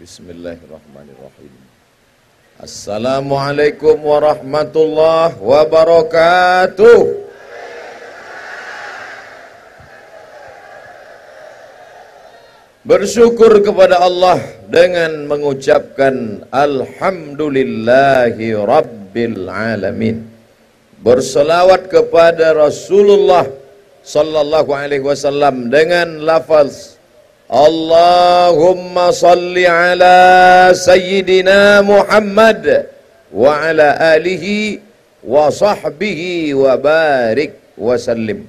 Bismillahirrahmanirrahim. Assalamualaikum warahmatullahi wabarakatuh. Bersyukur kepada Allah dengan mengucapkan Alhamdulillahi Rabbil Alamin. Berselawat kepada Rasulullah sallallahu alaihi wasallam dengan lafaz Allahumma salli ala Sayyidina Muhammad wa ala alihi wa sahbihi wa barik wa sallim.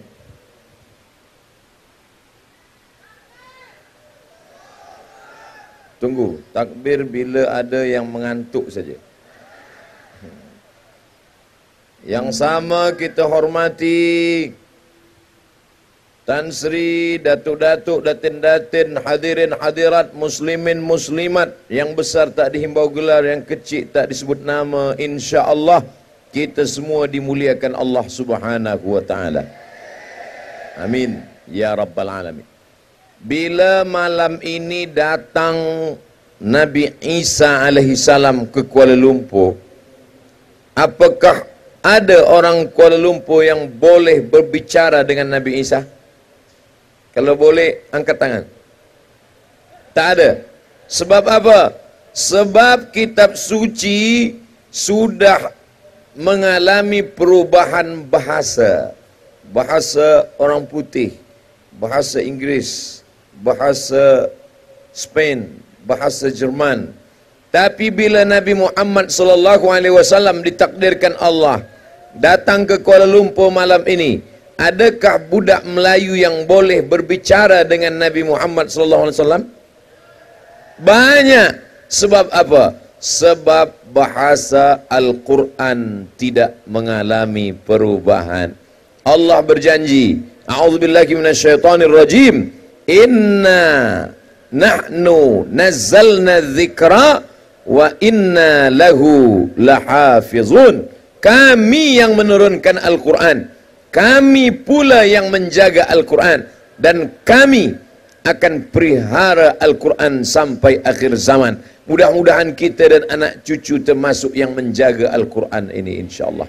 Tunggu, takbir bila ada yang mengantuk saja. Yang sama kita hormati Tan Sri, datuk-datuk, datin-datin, hadirin hadirat, muslimin muslimat, yang besar tak dihimbau gelar, yang kecil tak disebut nama. InsyaAllah kita semua dimuliakan Allah Subhanahu wa ta'ala. Amin ya rabbal alamin. Bila malam ini datang Nabi Isa alaihi salam ke Kuala Lumpur, apakah ada orang Kuala Lumpur yang boleh berbicara dengan Nabi Isa? Kalau boleh, angkat tangan. Tak ada. Sebab apa? Sebab kitab suci sudah mengalami perubahan bahasa. Bahasa orang putih, bahasa Inggeris, bahasa Spain, bahasa Jerman. Tapi bila Nabi Muhammad SAW ditakdirkan Allah datang ke Kuala Lumpur malam ini, adakah budak Melayu yang boleh berbicara dengan Nabi Muhammad SAW? Banyak. Sebab apa? Sebab bahasa Al-Quran tidak mengalami perubahan. Allah berjanji, a'udzubillahi minasyaitonirrajim, inna nahnu nazzalna dzikra wa inna lahu lahafizun. Kami yang menurunkan Al-Quran, kami pula yang menjaga Al-Quran, dan kami akan pelihara Al-Quran sampai akhir zaman. Mudah-mudahan kita dan anak cucu termasuk yang menjaga Al-Quran ini, insyaAllah.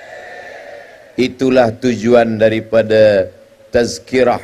Itulah tujuan daripada tazkirah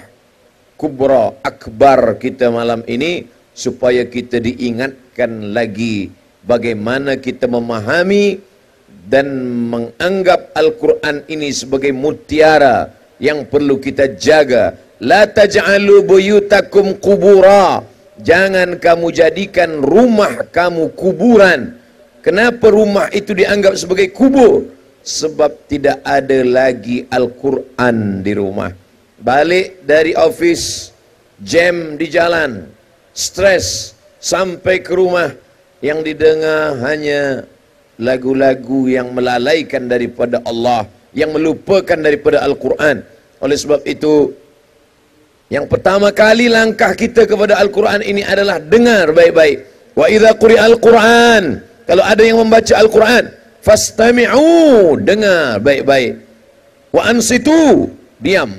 kubra akbar kita malam ini, supaya kita diingatkan lagi bagaimana kita memahami dan menganggap Al-Quran ini sebagai mutiara yang perlu kita jaga. La taj'alu buyutakum qubura. Jangan kamu jadikan rumah kamu kuburan. Kenapa rumah itu dianggap sebagai kubur? Sebab tidak ada lagi Al-Quran di rumah. Balik dari office, jam di jalan, stres, sampai ke rumah, yang didengar hanya lagu-lagu yang melalaikan daripada Allah, yang melupakan daripada Al-Quran. Oleh sebab itu, yang pertama kali langkah kita kepada Al-Quran ini adalah dengar baik-baik. Wa idza quri'al Quran, kalau ada yang membaca Al-Quran, fastami'u, dengar baik-baik. Wa ansitu, diam.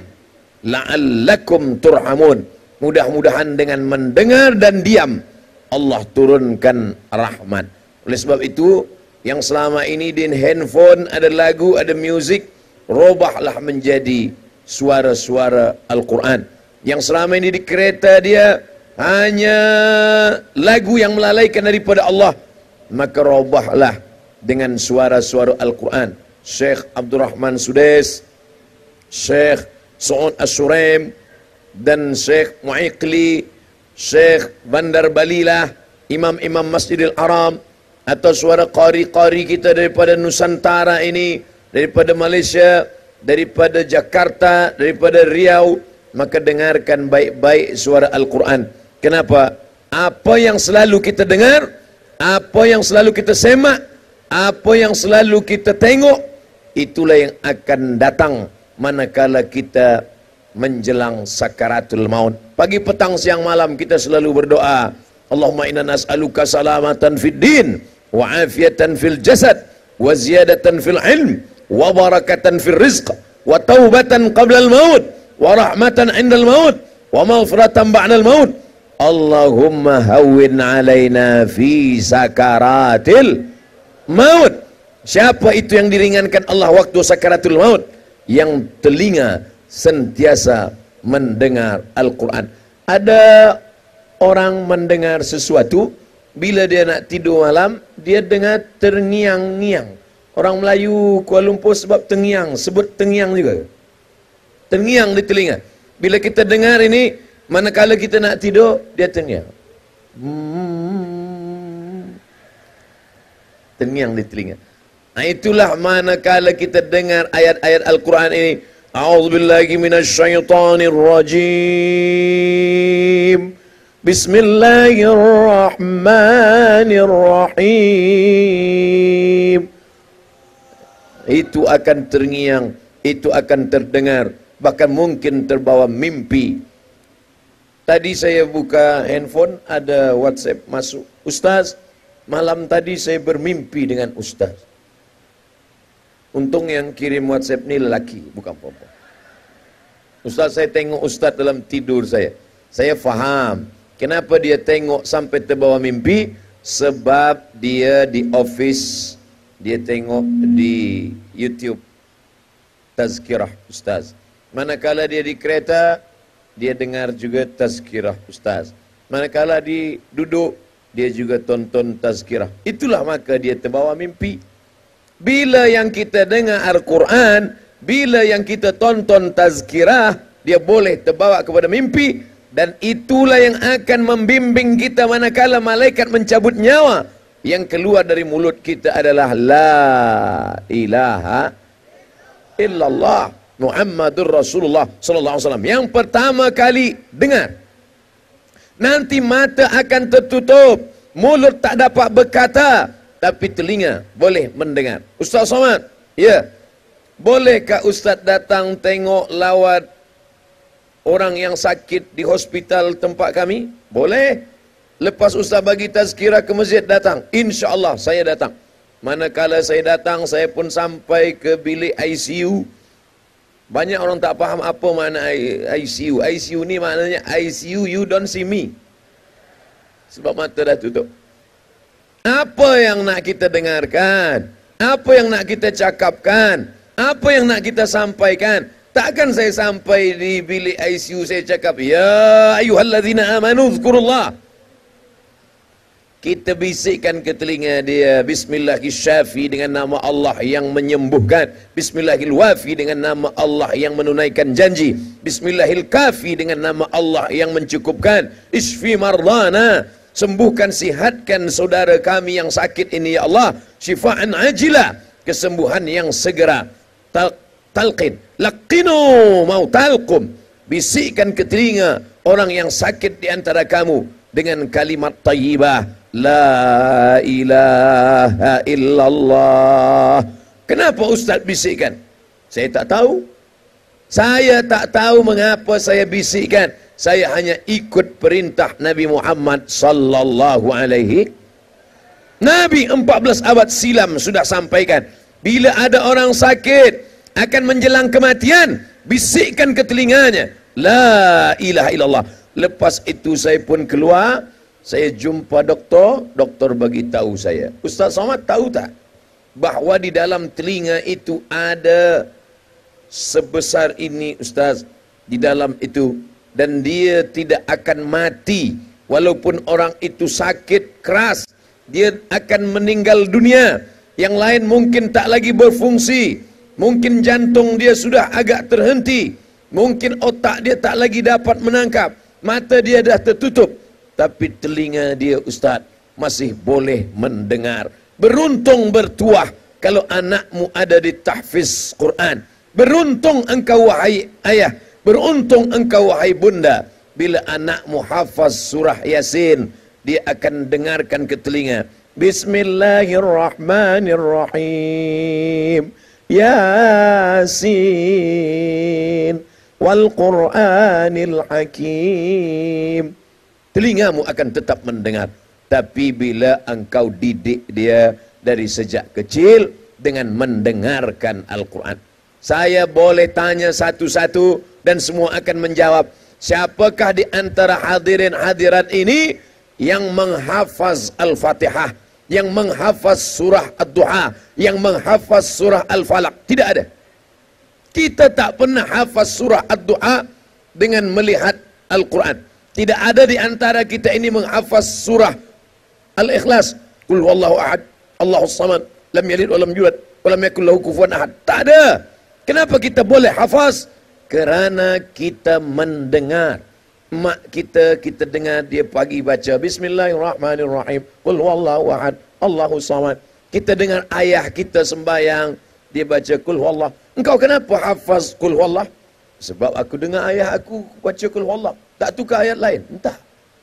La'allakum turhamun, mudah-mudahan dengan mendengar dan diam Allah turunkan rahmat. Oleh sebab itu, yang selama ini di handphone ada lagu, ada muzik, robahlah menjadi suara-suara Al-Quran. Yang selama ini di kereta dia hanya lagu yang melalaikan daripada Allah, maka robahlah dengan suara-suara Al-Quran. Syekh Abdul Rahman Sudais, Syekh Su'ud As-Suraim, dan Syekh Mu'iqli, Syekh Bandar Balilah, imam-imam Masjidil Haram, atau suara qari-qari kita daripada Nusantara ini, daripada Malaysia, daripada Jakarta, daripada Riau, maka dengarkan baik-baik suara Al-Quran. Kenapa? Apa yang selalu kita dengar, apa yang selalu kita semak, apa yang selalu kita tengok, itulah yang akan datang manakala kita menjelang sakaratul maut. Pagi, petang, siang, malam kita selalu berdoa, Allahumma inna nas'aluka salamatan fid din, wa afiyatan fil jasad, wa ziyadatan fil ilm, wa barakatan fil rizq, wa taubatan qabla al maut, wa rahmatan indal maut, wa maghfiratan ba'dal maut. Allahumma hawwin alaina fi sakaratil maut. Siapa itu yang diringankan Allah waktu sakaratul maut? Yang telinga sentiasa mendengar Al-Quran. Ada orang mendengar sesuatu, bila dia nak tidur malam, dia dengar terngiang-ngiang. Orang Melayu Kuala Lumpur sebab terngiang, sebut terngiang juga. Terngiang di telinga. Bila kita dengar ini, manakala kita nak tidur, dia terngiang. Terngiang di telinga. Nah, itulah manakala kita dengar ayat-ayat Al-Quran ini. A'udzubillahi minasyaitonir rajim. Bismillahirrahmanirrahim. Itu akan terngiang, itu akan terdengar, bahkan mungkin terbawa mimpi. Tadi saya buka handphone, ada WhatsApp masuk. Ustaz, malam tadi saya bermimpi dengan Ustaz. Untung yang kirim WhatsApp ni lelaki, bukan perempuan. Ustaz, saya tengok Ustaz dalam tidur saya. Saya faham kenapa dia tengok sampai terbawa mimpi. Sebab dia di office, dia tengok di YouTube tazkirah Ustaz. Manakala dia di kereta, dia dengar juga tazkirah Ustaz. Manakala dia duduk, dia juga tonton tazkirah. Itulah maka dia terbawa mimpi. Bila yang kita dengar Al-Quran, bila yang kita tonton tazkirah, dia boleh terbawa kepada mimpi. Dan itulah yang akan membimbing kita manakala malaikat mencabut nyawa. Yang keluar dari mulut kita adalah La ilaha illallah Muhammadur Rasulullah sallallahu alaihi wasallam. Yang pertama kali dengar. Nanti mata akan tertutup, mulut tak dapat berkata, tapi telinga boleh mendengar. Ustaz Somad, ya, bolehkah Ustaz datang tengok lawat orang yang sakit di hospital tempat kami? Boleh. Lepas Ustaz bagi tazkirah ke masjid, datang. InsyaAllah saya datang. Manakala saya datang, saya pun sampai ke bilik ICU. Banyak orang tak faham apa makna ICU. ICU ni maknanya ICU, you don't see me. Sebab mata dah tutup. Apa yang nak kita dengarkan? Apa yang nak kita cakapkan? Apa yang nak kita sampaikan? Takkan saya sampai di bilik ICU saya cakap, ya ayyuhallazina amanu dzkurullah. Kita bisikkan ke telinga dia, Bismillahirrahmanirrahim, dengan nama Allah yang menyembuhkan. Bismillahirrahmanirrahim, dengan nama Allah yang menunaikan janji. Bismillahirrahmanirrahim, dengan nama Allah yang mencukupkan. Isfi mardana, sembuhkan, sihatkan saudara kami yang sakit ini ya Allah. Syifaan ajilah, kesembuhan yang segera. Talqin, laqinu mautalkum, bisikkan ke telinga orang yang sakit di antara kamu dengan kalimat tayyibah, La ilaha illallah. Kenapa Ustaz bisikkan? Saya tak tahu. Saya tak tahu mengapa saya bisikkan. Saya hanya ikut perintah Nabi Muhammad sallallahu alaihi. Nabi 14 abad silam sudah sampaikan, bila ada orang sakit akan menjelang kematian, bisikkan ke telinganya, La ilaha illallah. Lepas itu saya pun keluar, saya jumpa doktor bagi tahu saya, Ustaz Somad tahu tak bahawa di dalam telinga itu ada sebesar ini Ustaz, di dalam itu, dan dia tidak akan mati walaupun orang itu sakit keras, dia akan meninggal dunia. Yang lain mungkin tak lagi berfungsi, mungkin jantung dia sudah agak terhenti, mungkin otak dia tak lagi dapat menangkap, mata dia dah tertutup, tapi telinga dia Ustaz masih boleh mendengar. Beruntung bertuah kalau anakmu ada di tahfiz Quran. Beruntung engkau wahai ayah, beruntung engkau wahai bunda, bila anakmu hafaz surah Yasin, dia akan dengarkan ke telinga, Bismillahirrahmanirrahim, Yasin wal Qur'anil Hakim. Telingamu akan tetap mendengar. Tapi bila engkau didik dia dari sejak kecil dengan mendengarkan Al-Quran. Saya boleh tanya satu-satu dan semua akan menjawab. Siapakah di antara hadirin hadirat ini yang menghafaz Al-Fatihah, yang menghafaz surah Ad-Duha, yang menghafaz surah Al-Falaq? Tidak ada. Kita tak pernah hafaz surah Ad-Duha dengan melihat Al-Quran. Tidak ada di antara kita ini menghafaz surah Al-Ikhlas, Qul huwallahu ahad, Allahus samad, lam yalid wa lam yulad wa lam yakul lahu kufuwan ahad. Tak ada. Kenapa kita boleh hafaz? Kerana kita mendengar. Mak kita dengar dia pagi baca Bismillahirrahmanirrahim, Qul huwallahu ahad, Allahus samad. Kita dengar ayah kita sembahyang, dia baca Qul huwallah. Engkau kenapa hafaz Qul huwallah? Sebab aku dengar ayah aku baca Qul huwallah. Tak tukar ayat lain. Entah.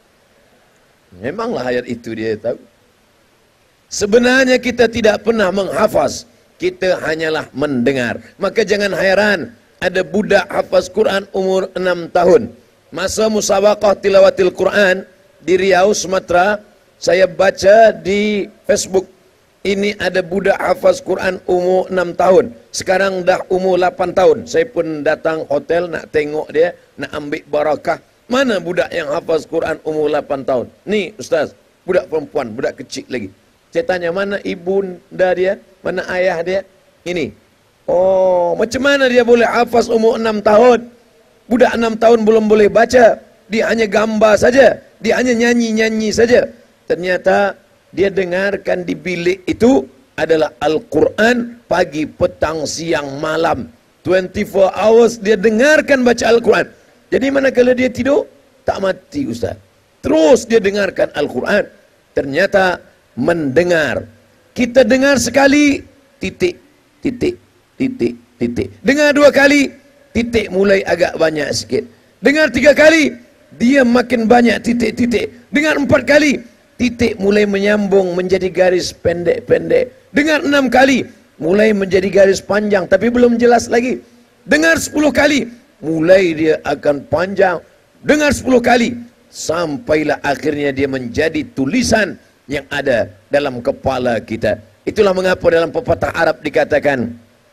Memanglah ayat itu dia tahu. Sebenarnya kita tidak pernah menghafaz. Kita hanyalah mendengar. Maka jangan hairan ada budak hafaz Quran umur 6 tahun. Masa musabaqah tilawatil Quran di Riau, Sumatera, saya baca di Facebook. Ini ada budak hafaz Quran umur 6 tahun. Sekarang dah umur 8 tahun. Saya pun datang hotel nak tengok dia, nak ambil barakah. Mana budak yang hafaz Quran umur 8 tahun? Ni Ustaz, budak perempuan, budak kecil lagi. Saya tanya, mana ibunda dia? Mana ayah dia? Ini. Oh, macam mana dia boleh hafaz umur 6 tahun? Budak 6 tahun belum boleh baca. Dia hanya gambar saja. Dia hanya nyanyi-nyanyi saja. Ternyata dia dengarkan di bilik itu adalah Al-Quran pagi, petang, siang, malam. 24 hours dia dengarkan baca Al-Quran. Jadi manakala dia tidur, tak mati Ustaz. Terus dia dengarkan Al-Quran. Ternyata mendengar. Kita dengar sekali, titik, titik, titik, titik. Dengar 2 kali, titik mulai agak banyak sikit. Dengar 3 kali, dia makin banyak titik-titik. Dengar 4 kali, titik mulai menyambung menjadi garis pendek-pendek. Dengar 6 kali, mulai menjadi garis panjang, tapi belum jelas lagi. Dengar 10 kali, mulai dia akan panjang. Dengar 10 kali, sampailah akhirnya dia menjadi tulisan yang ada dalam kepala kita. Itulah mengapa dalam pepatah Arab dikatakan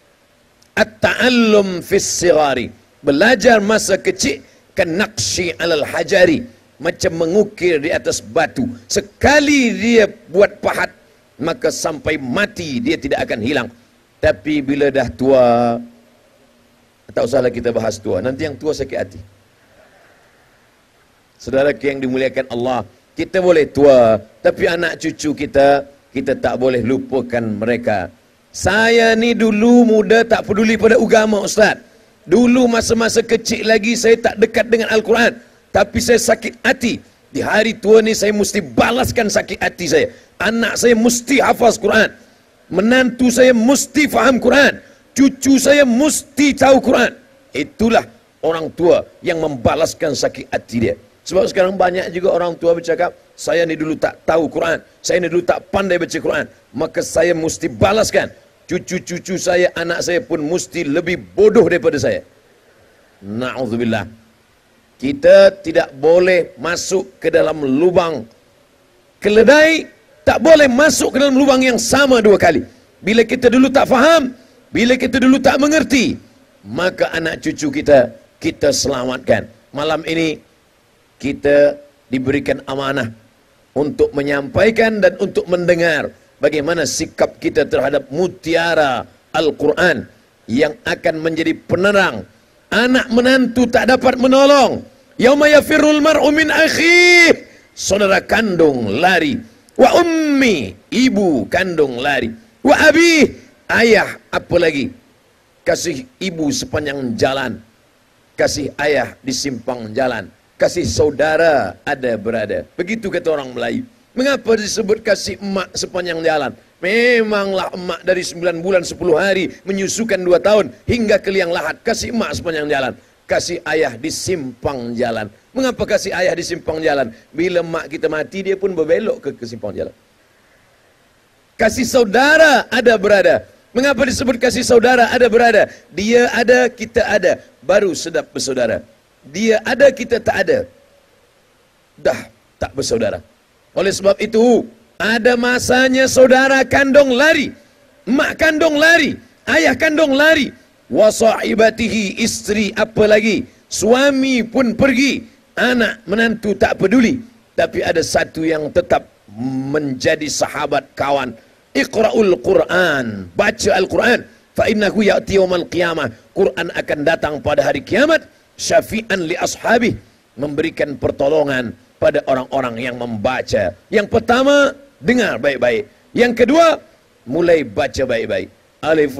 at-ta'allum fis sighari, belajar masa kecil, kan naqshi alal hajari, macam mengukir di atas batu. Sekali dia buat pahat, maka sampai mati dia tidak akan hilang. Tapi bila dah tua, tak usahlah kita bahas tua, nanti yang tua sakit hati. Saudara yang dimuliakan Allah, kita boleh tua, tapi anak cucu kita tak boleh lupakan mereka. Saya ni dulu muda tak peduli pada agama Ustaz. Dulu masa-masa kecil lagi saya tak dekat dengan Al-Quran, tapi saya sakit hati. Di hari tua ni saya mesti balaskan sakit hati saya. Anak saya mesti hafaz Quran, menantu saya mesti faham Quran, cucu saya mesti tahu Quran. Itulah orang tua yang membalaskan sakit hati dia. Sebab sekarang banyak juga orang tua bercakap, saya ni dulu tak tahu Quran, saya ni dulu tak pandai baca Quran, maka saya mesti balaskan. Cucu-cucu saya, anak saya pun mesti lebih bodoh daripada saya. Na'udzubillah. Kita tidak boleh masuk ke dalam lubang keledai, tak boleh masuk ke dalam lubang yang sama 2 kali. Bila kita dulu tak faham, bila kita dulu tak mengerti, maka anak cucu kita selamatkan. Malam ini kita diberikan amanah untuk menyampaikan dan untuk mendengar bagaimana sikap kita terhadap mutiara Al-Quran yang akan menjadi penerang. Anak menantu tak dapat menolong. Yauma yafirrul mar'u min akhih, saudara kandung lari. Wa ummi, ibu kandung lari. Wa abi, ayah apa lagi? Kasih ibu sepanjang jalan, kasih ayah di simpang jalan, kasih saudara ada berada. Begitu kata orang Melayu. Mengapa disebut kasih emak sepanjang jalan? Memanglah emak dari 9 bulan 10 hari menyusukan 2 tahun hingga ke liang lahat. Kasih emak sepanjang jalan. Kasih ayah di simpang jalan. Mengapa kasih ayah di simpang jalan? Bila emak kita mati, dia pun berbelok ke simpang jalan. Kasih saudara ada berada. Mengapa disebut kasih saudara ada berada? Dia ada, kita ada. Baru sedap bersaudara. Dia ada, kita tak ada. Dah tak bersaudara. Oleh sebab itu, ada masanya saudara kandung lari, mak kandung lari, ayah kandung lari, wa sahibatihi, istri apa lagi, suami pun pergi, anak menantu tak peduli, tapi ada satu yang tetap menjadi sahabat kawan. Iqra'ul Quran, baca Al-Quran, fa innahu ya'ti yaumal qiyamah, Quran akan datang pada hari kiamat, syafi'an li ashabih, memberikan pertolongan pada orang-orang yang membaca. Yang pertama, dengar baik-baik. Yang kedua, mulai baca baik-baik. Alif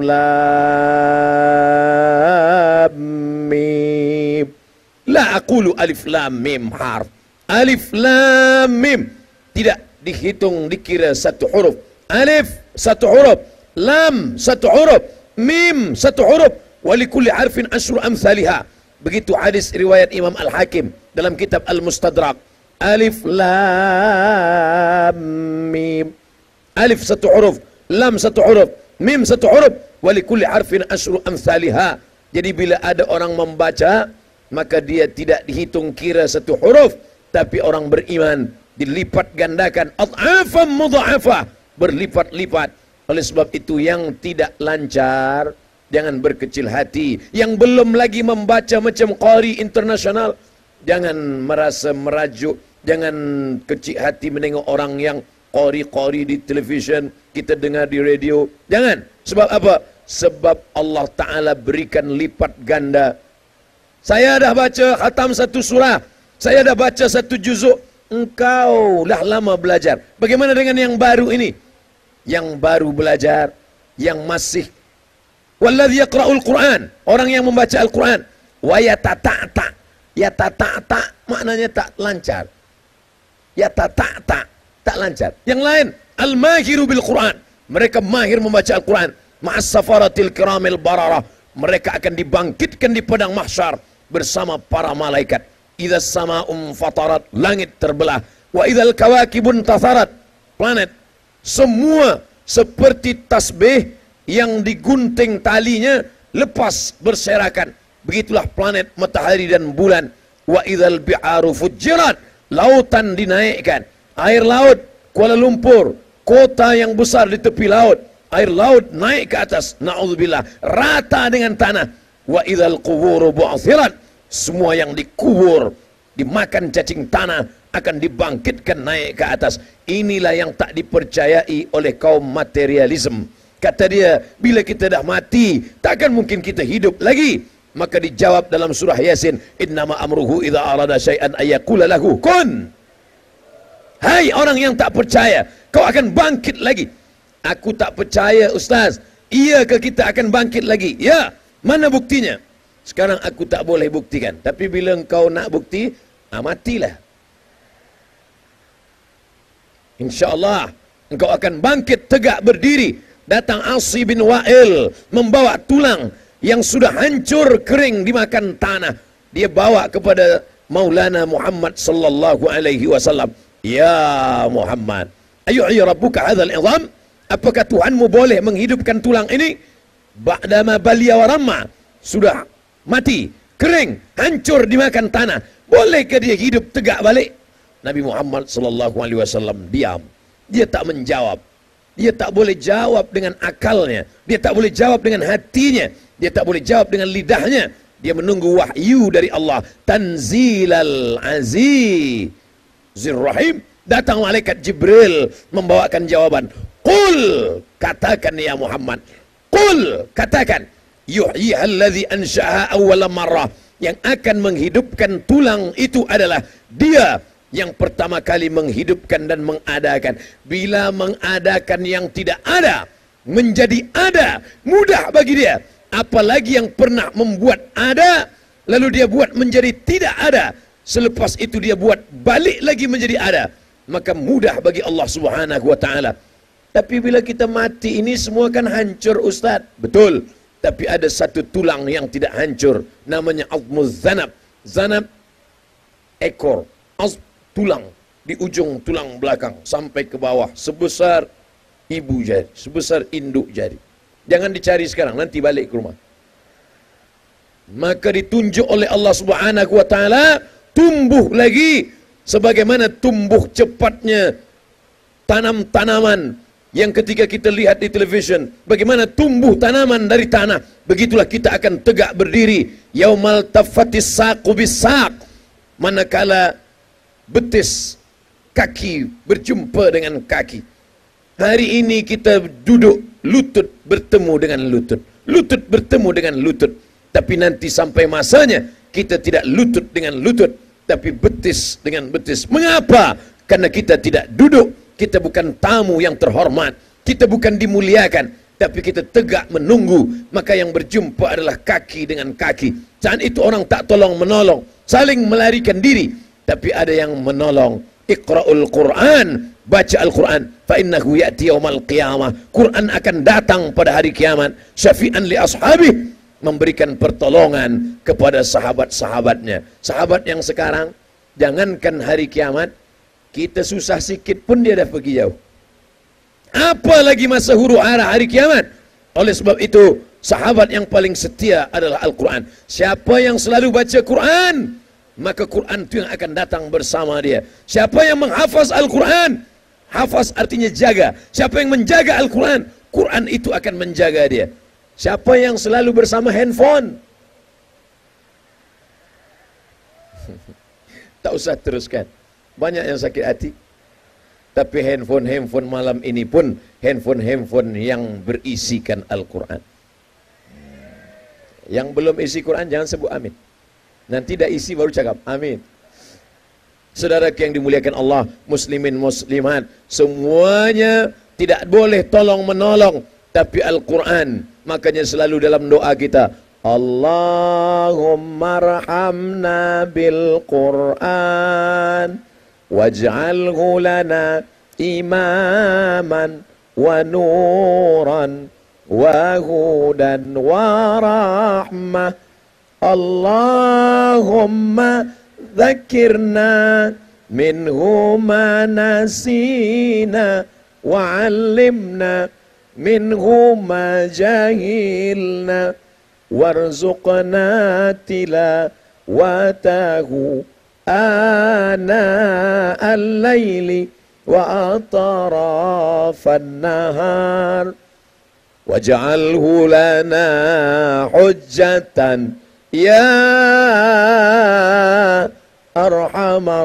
lam mim. La aqulu alif lam mim harf. Alif lam mim tidak dihitung, dikira satu huruf. Alif satu huruf, lam satu huruf, mim satu huruf. Wa likulli harfin asyru amsalihha. Begitu hadis riwayat Imam Al-Hakim dalam kitab Al-Mustadrak. Alif lam mim. Alif satu huruf, lam satu huruf, mim satu huruf, walikulli harfin asyru amsalihha. Jadi bila ada orang membaca, maka dia tidak dihitung kira satu huruf, tapi orang beriman dilipat gandakan, ad'afan mudha'afah, berlipat-lipat. Oleh sebab itu yang tidak lancar, jangan berkecil hati. Yang belum lagi membaca macam qari internasional, jangan merasa merajuk, jangan kecil hati menengok orang yang qari-qari di televisyen, kita dengar di radio. Jangan. Sebab apa? Sebab Allah Ta'ala berikan lipat ganda. Saya dah baca khatam satu surah, saya dah baca satu juzuk. Engkau dah lama belajar. Bagaimana dengan yang baru ini? Yang baru belajar, yang masih walladzi yaqra'ul Qur'an, orang yang membaca Al-Quran, wa yatata'ta. Yatata'ta maknanya tak lancar. Yatata'ta tak lancar. Yang lain, al-mahiru bil Quran, mereka mahir membaca Al-Quran. Ma'as safaratil kiramil bararah, mereka akan dibangkitkan di padang mahsyar bersama para malaikat. Idza sama'um fatarat, langit terbelah. Wa idzal kawakibun tatharat, planet semua seperti tasbih yang digunting talinya lepas berserakan. Begitulah planet, matahari dan bulan. Wa idzal bi'aru fujirat, lautan dinaikkan. Air laut Kuala Lumpur, kota yang besar di tepi laut, air laut naik ke atas, na'udzubillah, rata dengan tanah. Wa idzal quburu bu'thirat, semua yang dikubur, dimakan cacing tanah akan dibangkitkan naik ke atas. Inilah yang tak dipercayai oleh kaum materialism. Kata dia, bila kita dah mati, takkan mungkin kita hidup lagi. Maka dijawab dalam surah Yasin, innama amruhu idza arada syai'an ayyaqula lahu kun. Hai orang yang tak percaya, kau akan bangkit lagi. Aku tak percaya ustaz. Iyakah kita akan bangkit lagi? Ya. Mana buktinya? Sekarang aku tak boleh buktikan. Tapi bila engkau nak bukti, matilah. InsyaAllah engkau akan bangkit tegak berdiri. Datang Asi bin Wa'il membawa tulang yang sudah hancur kering dimakan tanah. Dia bawa kepada Maulana Muhammad sallallahu alaihi wasallam. Ya Muhammad, ayu'i rabbuka hadzal idham? Apakah Tuhanmu boleh menghidupkan tulang ini? Ba'dama baliya wa ramma, sudah mati, kering, hancur dimakan tanah. Bolehkah dia hidup tegak balik? Nabi Muhammad sallallahu alaihi wasallam diam. Dia tak menjawab. Dia tak boleh jawab dengan akalnya, dia tak boleh jawab dengan hatinya, dia tak boleh jawab dengan lidahnya. Dia menunggu wahyu dari Allah. Tanzilal Azizir Rahim. Datang malaikat Jibril membawakan jawaban. Qul, katakan ya Muhammad. Qul, katakan. Yuhyiha alladhi ansha'aha awwala marrah. Yang akan menghidupkan tulang itu adalah dia yang pertama kali menghidupkan dan mengadakan. Bila mengadakan yang tidak ada menjadi ada, mudah bagi dia. Apalagi yang pernah membuat ada, lalu dia buat menjadi tidak ada, selepas itu dia buat balik lagi menjadi ada, maka mudah bagi Allah Subhanahu wa ta'ala. Tapi bila kita mati ini semua kan hancur Ustaz. Betul. Tapi ada satu tulang yang tidak hancur, namanya azmuz zanab. Zanab ekor, tulang di ujung tulang belakang sampai ke bawah, sebesar ibu jari, sebesar induk jari. Jangan dicari sekarang, nanti balik ke rumah. Maka ditunjuk oleh Allah Subhanahu wa ta'ala, tumbuh lagi sebagaimana tumbuh cepatnya tanam-tanaman Yang ketika kita lihat di television, bagaimana tumbuh tanaman dari tanah, begitulah kita akan tegak berdiri. Yaumal taffatis saqu bisaq. Manakala betis kaki berjumpa dengan kaki. Hari ini kita duduk lutut bertemu dengan lutut. Lutut bertemu dengan lutut. Tapi nanti sampai masanya kita tidak lutut dengan lutut, tapi betis dengan betis. Mengapa? Karena kita tidak duduk. Kita bukan tamu yang terhormat, kita bukan dimuliakan, tapi kita tegak menunggu. Maka yang berjumpa adalah kaki dengan kaki. Saat itu orang tak tolong menolong, saling melarikan diri. Tapi ada yang menolong. Iqra'ul Quran, baca Al-Quran, fa innahu ya'ti yaumal qiyamah. Quran akan datang pada hari kiamat. Syafi'an li ashabih, memberikan pertolongan kepada sahabat-sahabatnya. Sahabat yang sekarang, jangankan hari kiamat, kita susah sikit pun dia dah pergi jauh. Apalagi masa huru hara hari kiamat. Oleh sebab itu, sahabat yang paling setia adalah Al-Quran. Siapa yang selalu baca Quran, maka Quran itu yang akan datang bersama dia. Siapa yang menghafaz Al-Quran, hafaz artinya jaga. Siapa yang menjaga Al-Quran, Quran itu akan menjaga dia. Siapa yang selalu bersama handphone, tak usah teruskan. Banyak yang sakit hati. Tapi handphone malam ini pun handphone yang berisikan Al-Quran. Yang belum isi Quran jangan sebut amin. Nanti dah isi baru cakap amin. Saudara yang dimuliakan Allah, muslimin muslimat, semuanya tidak boleh tolong menolong, tapi Al-Quran. Makanya selalu dalam doa kita, Allahumma arhamna bil Quran waj'alhu lana imaman wa nuran wa hudan wa rahmah. Allahumma dzakirna minhu ma nasina wa 'allimna minhu ma jahilna warzuqna tilawatahu ana al-laili wa atrafan nahar waj'alhu lana hujjatan ya arhamar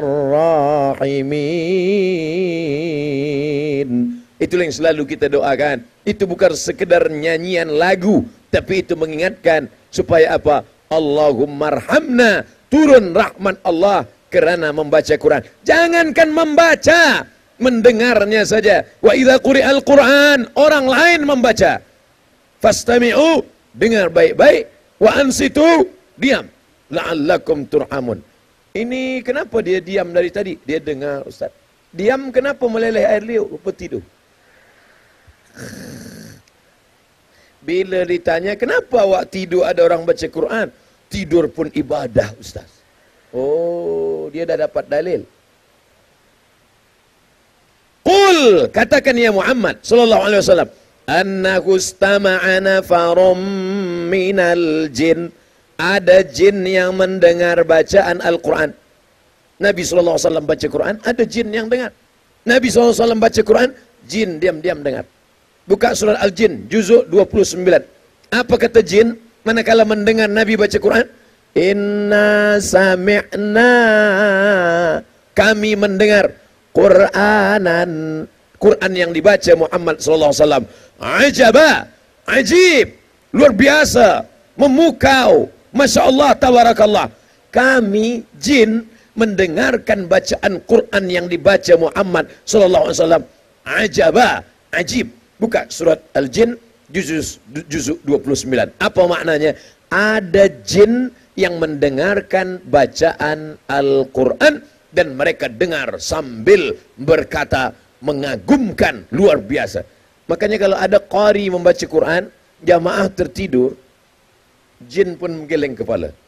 rahimin. Itulah yang selalu kita doakan. Itu bukan sekedar nyanyian lagu, tapi itu mengingatkan supaya apa? Allahumma arhamna, turun rahmat Allah kerana membaca Quran. Jangankan membaca, mendengarnya saja. Wa idza quri'al Quran, orang lain membaca, fastami'u, dengar baik-baik, wa ansitu, diam, la'allakum turhamun. Ini kenapa dia diam dari tadi? Dia dengar, Ustaz. Diam kenapa meleleh air liur? Rupa tidur. Bila ditanya, kenapa awak tidur ada orang baca Quran? Tidur pun ibadah, Ustaz. Oh, dia dah dapat dalil. Qul, katakan ya Muhammad sallallahu alaihi wasallam, annahu istama'ana nafarum minal jin. Ada jin yang mendengar bacaan Al-Quran. Nabi sallallahu alaihi wasallam baca Quran, ada jin yang dengar. Nabi sallallahu alaihi wasallam baca Quran, jin diam-diam dengar. Buka surat Al-Jin, juzuk 29. Apa kata jin manakala mendengar Nabi baca Quran? Inna sami'na, kami mendengar Qur'anan, Quran yang dibaca Muhammad sallallahu alaihi wasallam. Ajaba, ajib, luar biasa, memukau, Masya Allah, tabarakallah. Kami jin mendengarkan bacaan Quran yang dibaca Muhammad sallallahu alaihi wasallam. Ajaba, ajib. Buka surat Al-Jin juzuk 29. Apa maknanya? Ada jin yang mendengarkan bacaan Al-Quran dan mereka dengar sambil berkata mengagumkan, luar biasa. Makanya kalau ada qari membaca Quran, jamaah tertidur, jin pun menggeleng kepala.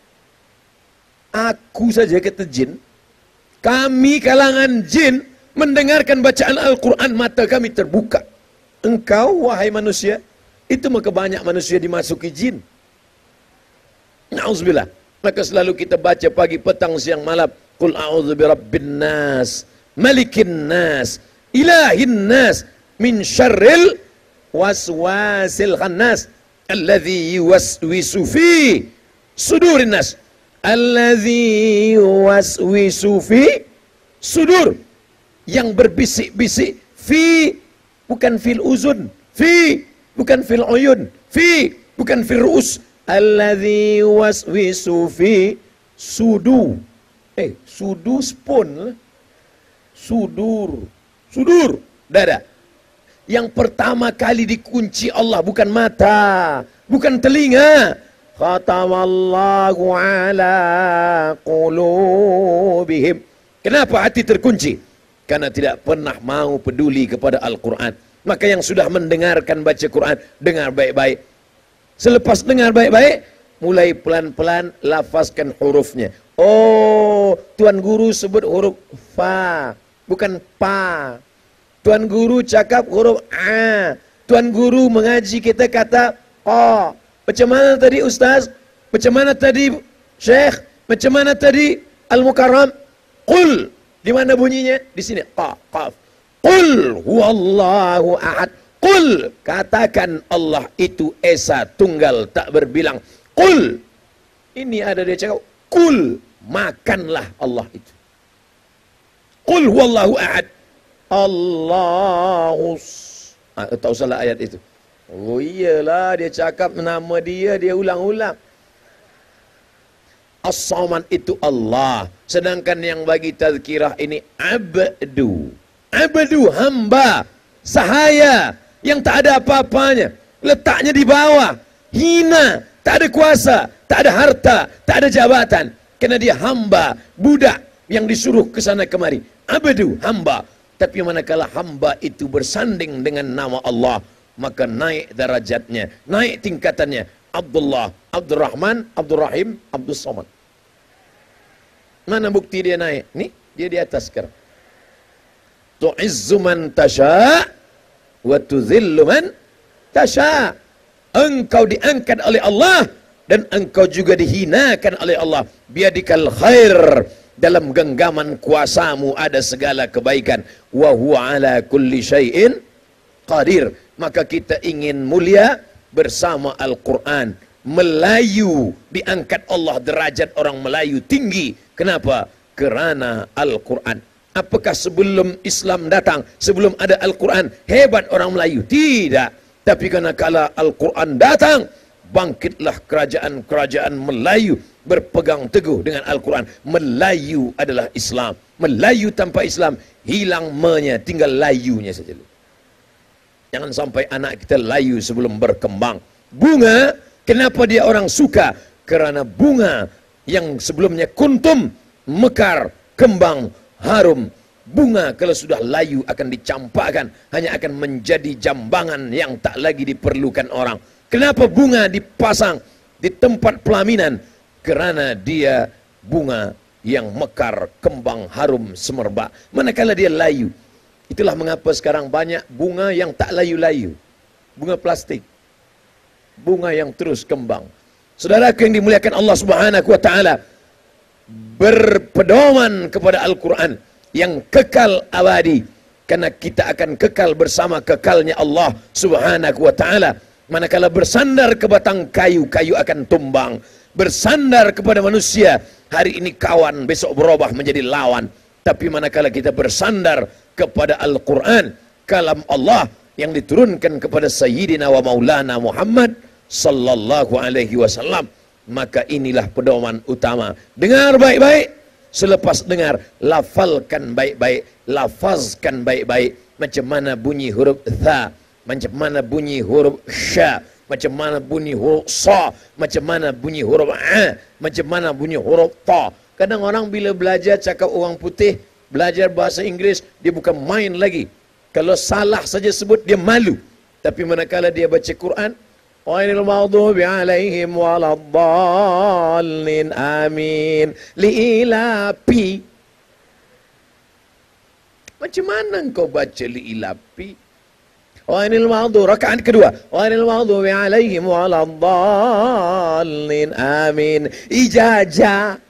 Aku saja kata jin, kami kalangan jin mendengarkan bacaan Al-Quran, mata kami terbuka. Engkau wahai manusia, itu maka banyak manusia dimasuki jin. Na'udzubillah. Maka selalu kita baca pagi, petang, siang, malam. Qul a'udzu birabbin nas, malikin nas, ilahin nas, min syarril waswasil khannas alladzi yuwaswisu fi sudurin nas. Alladzi yuwaswisu fi sudur, yang berbisik-bisik, fi bukan fil uzun, fi bukan fil uyun, fi bukan fil ru'us, alladzi yuwaswisu fi sudu. Sudu spoon, sudur dada. Yang pertama kali dikunci Allah bukan mata, bukan telinga. Khatamallahu ala qulubihim. Kenapa hati terkunci? Karena tidak pernah mau peduli kepada Al-Quran. Maka yang sudah mendengarkan baca Quran, dengar baik-baik. Selepas dengar baik-baik, mulai pelan-pelan lafazkan hurufnya. Oh, Tuan Guru sebut huruf fa, bukan pa. Tuan Guru cakap huruf a. Tuan Guru mengaji kita kata qa. Macam mana tadi Ustaz? Macam mana tadi Syekh? Macam mana tadi Al-Mukarram? Qul. Di mana bunyinya? Di sini. Qa, qaf. Qul huwallahu ahad. Qul. Katakan Allah itu esa, tunggal, tak berbilang. Qul. Ini ada dia cakap. Qul. Makanlah Allah itu. Qul huwallahu ahad. Allahus. Tak usahlah ayat itu. Oh iyalah, dia cakap nama dia ulang-ulang. As-Samad itu Allah. Sedangkan yang bagi tazkirah ini abdu. Abdu, hamba. Sahaya. Yang tak ada apa-apanya. Letaknya di bawah. Hina. Tak ada kuasa. Tak ada harta. Tak ada jabatan. Kerana dia hamba. Budak yang disuruh ke sana kemari. Abdu, hamba. Tapi manakala hamba itu bersanding dengan nama Allah, maka naik darajatnya, naik tingkatannya. Abdullah, Abdurrahman, Abdurrahim, Abdul Samad. Mana bukti dia naik? Nih, dia di atas sekarang. Tu'izzu man tasha' wa tudhillu man tasha'. Engkau diangkat oleh Allah dan engkau juga dihinakan oleh Allah. Biadikal khair. Dalam genggaman kuasamu ada segala kebaikan. Wa huwa ala kulli syai'in qadir. Maka kita ingin mulia bersama Al-Quran. Melayu, diangkat Allah derajat orang Melayu tinggi. Kenapa? Kerana Al-Quran. Apakah sebelum Islam datang, sebelum ada Al-Quran, hebat orang Melayu? Tidak. Tapi karena kala Al-Quran datang, bangkitlah kerajaan-kerajaan Melayu berpegang teguh dengan Al-Quran. Melayu adalah Islam. Melayu tanpa Islam hilang me-nya, tinggal layunya saja. Jangan sampai anak kita layu sebelum berkembang. Bunga, kenapa dia orang suka? Kerana bunga yang sebelumnya kuntum, mekar, kembang, harum. Bunga kalau sudah layu akan dicampakkan, hanya akan menjadi jambangan yang tak lagi diperlukan orang. Kenapa bunga dipasang di tempat pelaminan? Kerana dia bunga yang mekar, kembang, harum, semerbak. Manakala dia layu. Itulah mengapa sekarang banyak bunga yang tak layu-layu. Bunga plastik. Bunga yang terus kembang. Saudaraku yang dimuliakan Allah Subhanahu wa taala, berpedoman kepada Al-Quran yang kekal abadi. Karena kita akan kekal bersama kekalnya Allah Subhanahu wa taala. Manakala bersandar ke batang kayu, kayu akan tumbang. Bersandar kepada manusia, hari ini kawan, besok berubah menjadi lawan. Tapi manakala kita bersandar kepada Al-Quran, kalam Allah yang diturunkan kepada Sayyidina wa Maulana Muhammad sallallahu alaihi wasallam, maka inilah pedoman utama. Dengar baik-baik, selepas dengar lafalkan baik-baik, lafazkan baik-baik. Macam mana bunyi huruf tha, macam mana bunyi huruf sya, macam mana bunyi huruf sa, macam mana bunyi huruf a, macam mana bunyi huruf ta. Kadang orang bila belajar cakap orang putih, belajar bahasa Inggeris, dia bukan main lagi. Kalau salah saja sebut, dia malu. Tapi manakala dia baca Quran, ghairil maghdubi alaihim waladdallin, amin. Liilapi. Macam mana engkau baca liilapi? Ghairil maghdubi, rakaat kedua. Ghairil maghdubi alaihim waladdallin, amin. Ijazah.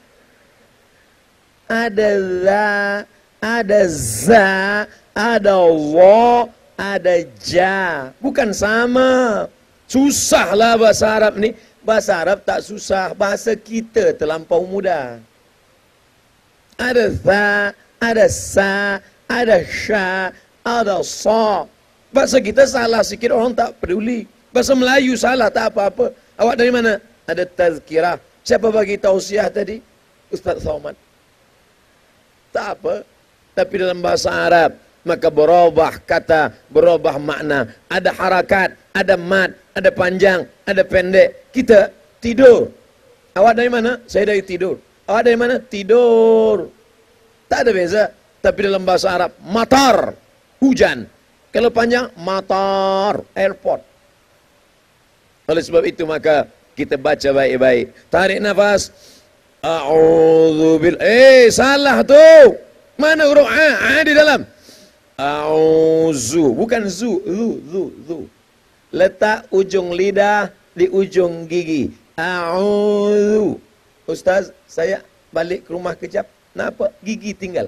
Ada za, ada za, ada wa, ada ja. Bukan sama. Susahlah bahasa Arab ni. Bahasa Arab tak susah. Bahasa kita terlampau mudah. Ada tha, ada sa, ada sya, ada sa. Bahasa kita salah sikit orang tak peduli. Bahasa Melayu salah tak apa-apa. Awak dari mana? Ada tazkirah. Siapa bagi tausiah tadi? Ustaz Somad. Tak apa. Tapi dalam bahasa Arab, maka berubah kata, berubah makna. Ada harakat, ada mat, ada panjang, ada pendek. Kita tidur. Awak dari mana? Saya dari tidur. Awak dari mana? Tidur. Tak ada beza. Tapi dalam bahasa Arab, matar, hujan. Kalau panjang, matar, airport. Oleh sebab itu maka kita baca baik-baik. Tarik nafas. A'udzubil. Salah tu. Mana huruf A? A di dalam. A'udzu. Bukan zu. Zu. Letak ujung lidah di ujung gigi. A'udzu. Ustaz, saya balik ke rumah kejap. Kenapa? Gigi tinggal.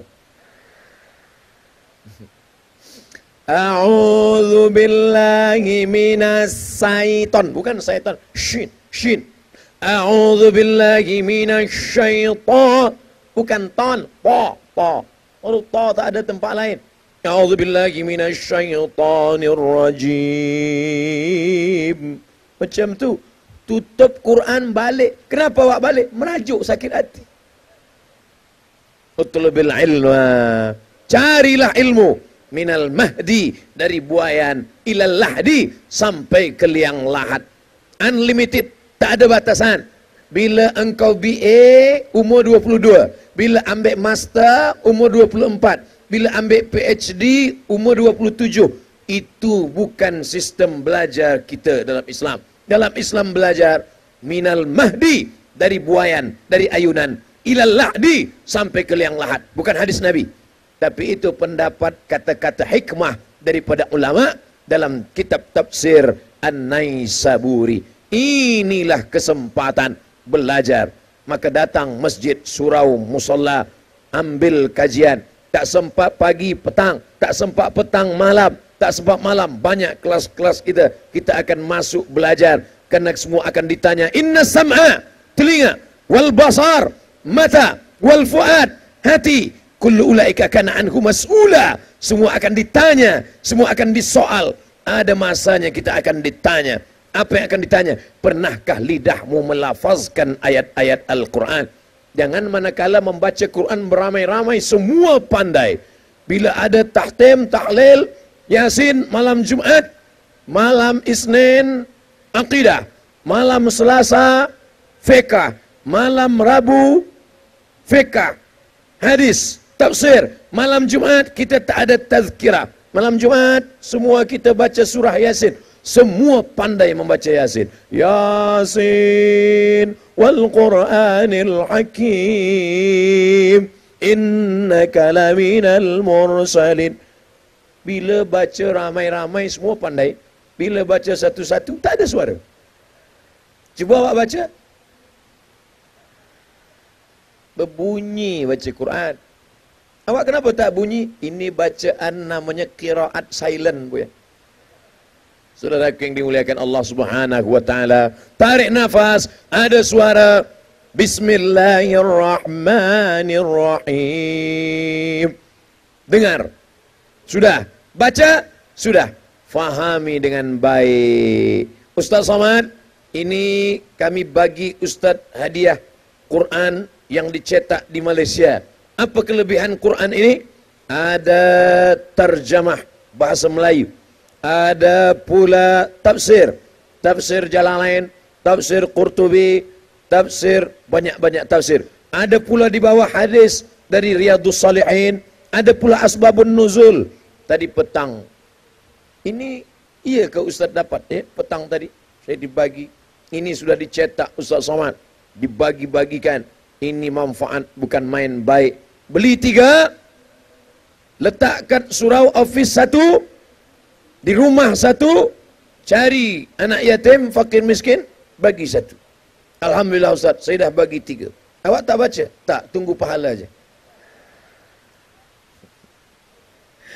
A'udzu billahi minas syaiton. Bukan syaitan. Shin. A'udzu billahi minas syaiton. Bukan ton. Pa. Huruf ta tak ada tempat lain. A'udzu billahi minas syaitonir rajim. Macam tu. Tutup Quran balik. Kenapa awak balik? Merajuk sakit hati. Utlubil ilma. Carilah ilmu. Minal mahdi, dari buayan, ilal lahdi, sampai ke liang lahat. Unlimited, tak ada batasan. Bila engkau BA, umur 22. Bila ambil master, umur 24. Bila ambil PhD, umur 27. Itu bukan sistem belajar kita dalam Islam. Dalam Islam belajar, minal mahdi, dari buayan, dari ayunan, ilal lahdi, sampai ke liang lahat. Bukan hadis Nabi. Tapi itu pendapat kata-kata hikmah daripada ulama dalam kitab tafsir An-Naisaburi. Inilah kesempatan belajar. Maka datang masjid, surau, musalla, ambil kajian. Tak sempat pagi, petang. Tak sempat petang, malam. Tak sempat malam. Banyak kelas-kelas kita. Kita akan masuk belajar. Kerana semua akan ditanya. Inna sam'a, telinga. Wal basar, mata. Wal fuad, hati. Kullu ulaika kana anhu mas'ula. Semua akan ditanya, semua akan disoal. Ada masanya kita akan ditanya. Apa yang akan ditanya? Pernahkah lidahmu melafazkan ayat-ayat Al-Quran? Jangan manakala membaca Quran beramai-ramai semua pandai. Bila ada tahtim, tahlil, Yasin malam Jumat, malam Isnin akidah, malam Selasa fiqh, malam Rabu fiqh, hadis, tafsir. Malam Jumat kita tak ada tazkirah. Malam Jumat semua kita baca surah Yasin. Semua pandai membaca Yasin. Yasin wal Qur'anil Hakim. Innaka laminal mursalin. Bila baca ramai-ramai semua pandai. Bila baca satu-satu tak ada suara. Cuba awak baca. Berbunyi baca Quran. Awak kenapa tak bunyi? Ini bacaan namanya qiraat silent, Bu ya. Saudara yang dimuliakan Allah Subhanahu wa taala, tarik nafas, ada suara Bismillahirrahmanirrahim. Dengar. Sudah. Baca? Sudah. Fahami dengan baik. Ustaz Somad, ini kami bagi Ustaz hadiah Quran yang dicetak di Malaysia. Apa kelebihan Quran ini? Ada terjemah bahasa Melayu. Ada pula tafsir. Tafsir Jalalain, tafsir Qurtubi, tafsir, banyak-banyak tafsir. Ada pula di bawah hadis dari Riyadhus Shalihin. Ada pula asbabun nuzul. Tadi petang. Ini, iya ke Ustaz dapat? Petang tadi. Saya dibagi. Ini sudah dicetak Ustaz Somad. Dibagi-bagikan. Ini manfaat bukan main baik. Beli 3, letakkan surau office 1, di rumah 1, cari anak yatim, fakir miskin, bagi 1. Alhamdulillah Ustaz, saya dah bagi 3. Awak tak baca? Tak, tunggu pahala aja.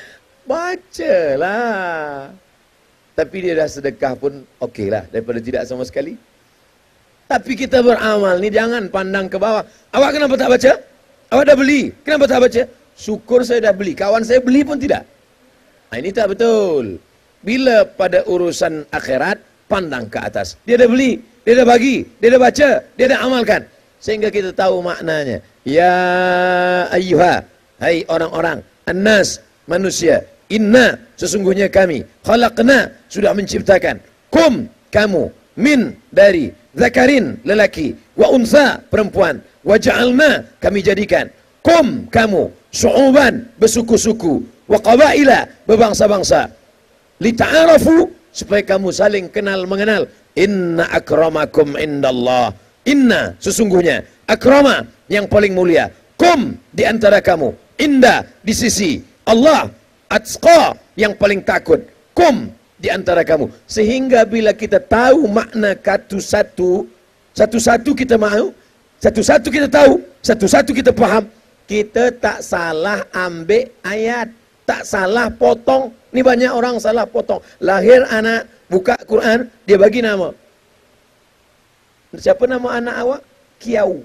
bacalah. Tapi dia dah sedekah pun okeylah daripada tidak sama sekali. Tapi kita beramal ni jangan pandang ke bawah. Awak kenapa tak baca? Awak dah beli. Kenapa tak baca? Syukur saya dah beli. Kawan saya beli pun tidak. Nah, ini tak betul. Bila pada urusan akhirat, pandang ke atas. Dia dah beli, dia dah bagi, dia dah baca, dia dah amalkan. Sehingga kita tahu maknanya. Ya ayyuha, hai orang-orang, annas, manusia, inna, sesungguhnya kami, khalaqna, sudah menciptakan, kum, kamu, min, dari, zakarin, lelaki, wa unsa, perempuan, wa ja'alna, kami jadikan, kum, kamu, syu'uban, bersuku-suku, wa qabaila, berbangsa-bangsa, lita'arafu, supaya kamu saling kenal mengenal. Inna akramakum indallah, inna, sesungguhnya, akrama, yang paling mulia, kum, di antara kamu, inda, di sisi Allah, atqa, yang paling takut, kum, di antara kamu. Sehingga bila kita tahu makna kata satu-satu kita mahu, satu-satu kita tahu, satu-satu kita faham, kita tak salah ambil ayat, tak salah potong. Ni banyak orang salah potong. Lahir anak, buka Quran, dia bagi nama. Siapa nama anak awak? Kiau.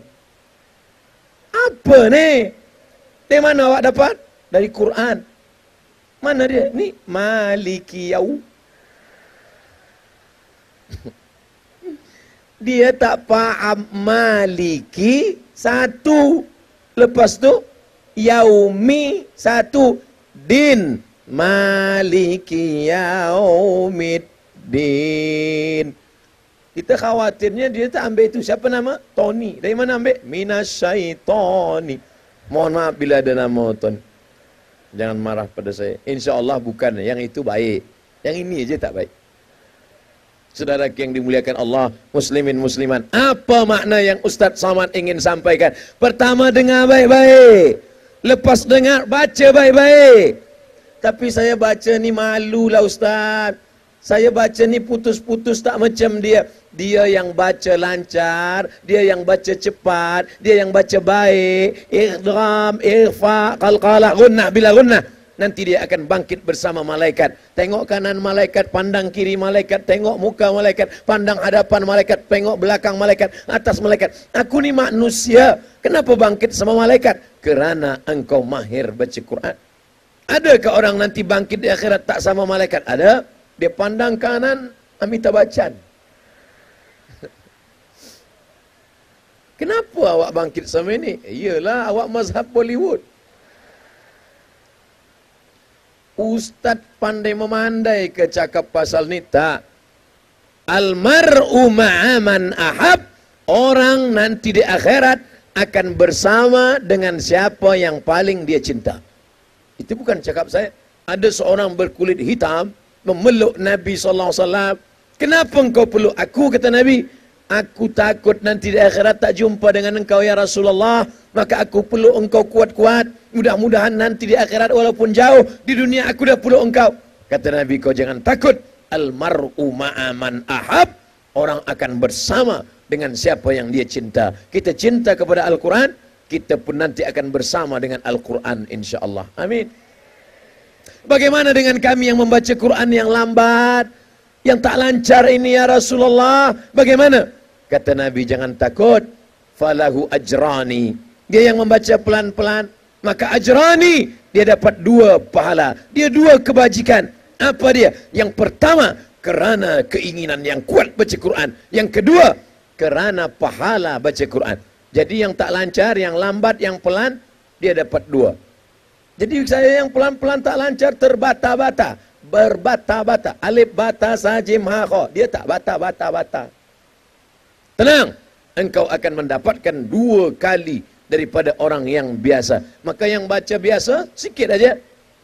Apa ni? Dari mana awak dapat? Dari Quran. Mana dia? Ni Malikiyau. Dia tak faham Maliki satu. Lepas tu Yaumi satu. Din Maliki Yaumiddin. Kita khawatirnya dia tak ambil itu. Siapa nama? Tony. Dari mana ambil? Minasyaitoni. Mohon maaf bila ada nama Tony. Jangan marah pada saya. InsyaAllah bukan. Yang itu baik. Yang ini aja tak baik. Saudara yang dimuliakan Allah, muslimin musliman. Apa makna yang Ustaz Samad ingin sampaikan? Pertama, dengar baik-baik. Lepas dengar, baca baik-baik. Tapi saya baca ni malulah Ustaz. Saya baca ni putus-putus tak macam dia. Dia yang baca lancar, dia yang baca cepat, dia yang baca baik. Idgham, ikhfa, qalqalah, gunnah bila gunnah. Nanti dia akan bangkit bersama malaikat. Tengok kanan malaikat, pandang kiri malaikat, tengok muka malaikat, pandang hadapan malaikat, tengok belakang malaikat, atas malaikat. Aku ni manusia, kenapa bangkit sama malaikat? Kerana engkau mahir baca Quran. Adakah orang nanti bangkit di akhirat tak sama malaikat? Ada. Dia pandang kanan, Amitabh Bachchan. Kenapa awak bangkit sama ini? Iyalah, awak mazhab Bollywood. Ustaz pandai memandai ke cakap pasal ni? Tak. Almar'u ma'aman ahab. Orang nanti di akhirat akan bersama dengan siapa yang paling dia cinta. Itu bukan cakap saya. Ada seorang berkulit hitam memeluk Nabi SAW. Kenapa engkau peluk aku? Kata Nabi, aku takut nanti di akhirat tak jumpa dengan engkau ya Rasulullah. Maka aku peluk engkau kuat-kuat. Mudah-mudahan nanti di akhirat walaupun jauh, di dunia aku dah peluk engkau. Kata Nabi, kau jangan takut. Almar'u ma'aman ahab. Orang akan bersama dengan siapa yang dia cinta. Kita cinta kepada Al-Quran, kita pun nanti akan bersama dengan Al-Quran insyaAllah. Amin. Bagaimana dengan kami yang membaca Quran yang lambat, yang tak lancar ini ya Rasulullah? Bagaimana? Kata Nabi, jangan takut. Falahu ajrani. Dia yang membaca pelan-pelan, maka ajrani, dia dapat 2 pahala. Dia 2 kebajikan. Apa dia? Yang pertama, kerana keinginan yang kuat baca Quran. Yang kedua, kerana pahala baca Quran. Jadi yang tak lancar, yang lambat, yang pelan, dia dapat 2. Jadi saya yang pelan-pelan tak lancar, terbata-bata, berbata-bata, alif bata sajim ha kha, dia tak bata-bata-bata. Tenang, engkau akan mendapatkan 2 kali daripada orang yang biasa. Maka yang baca biasa sikit aja.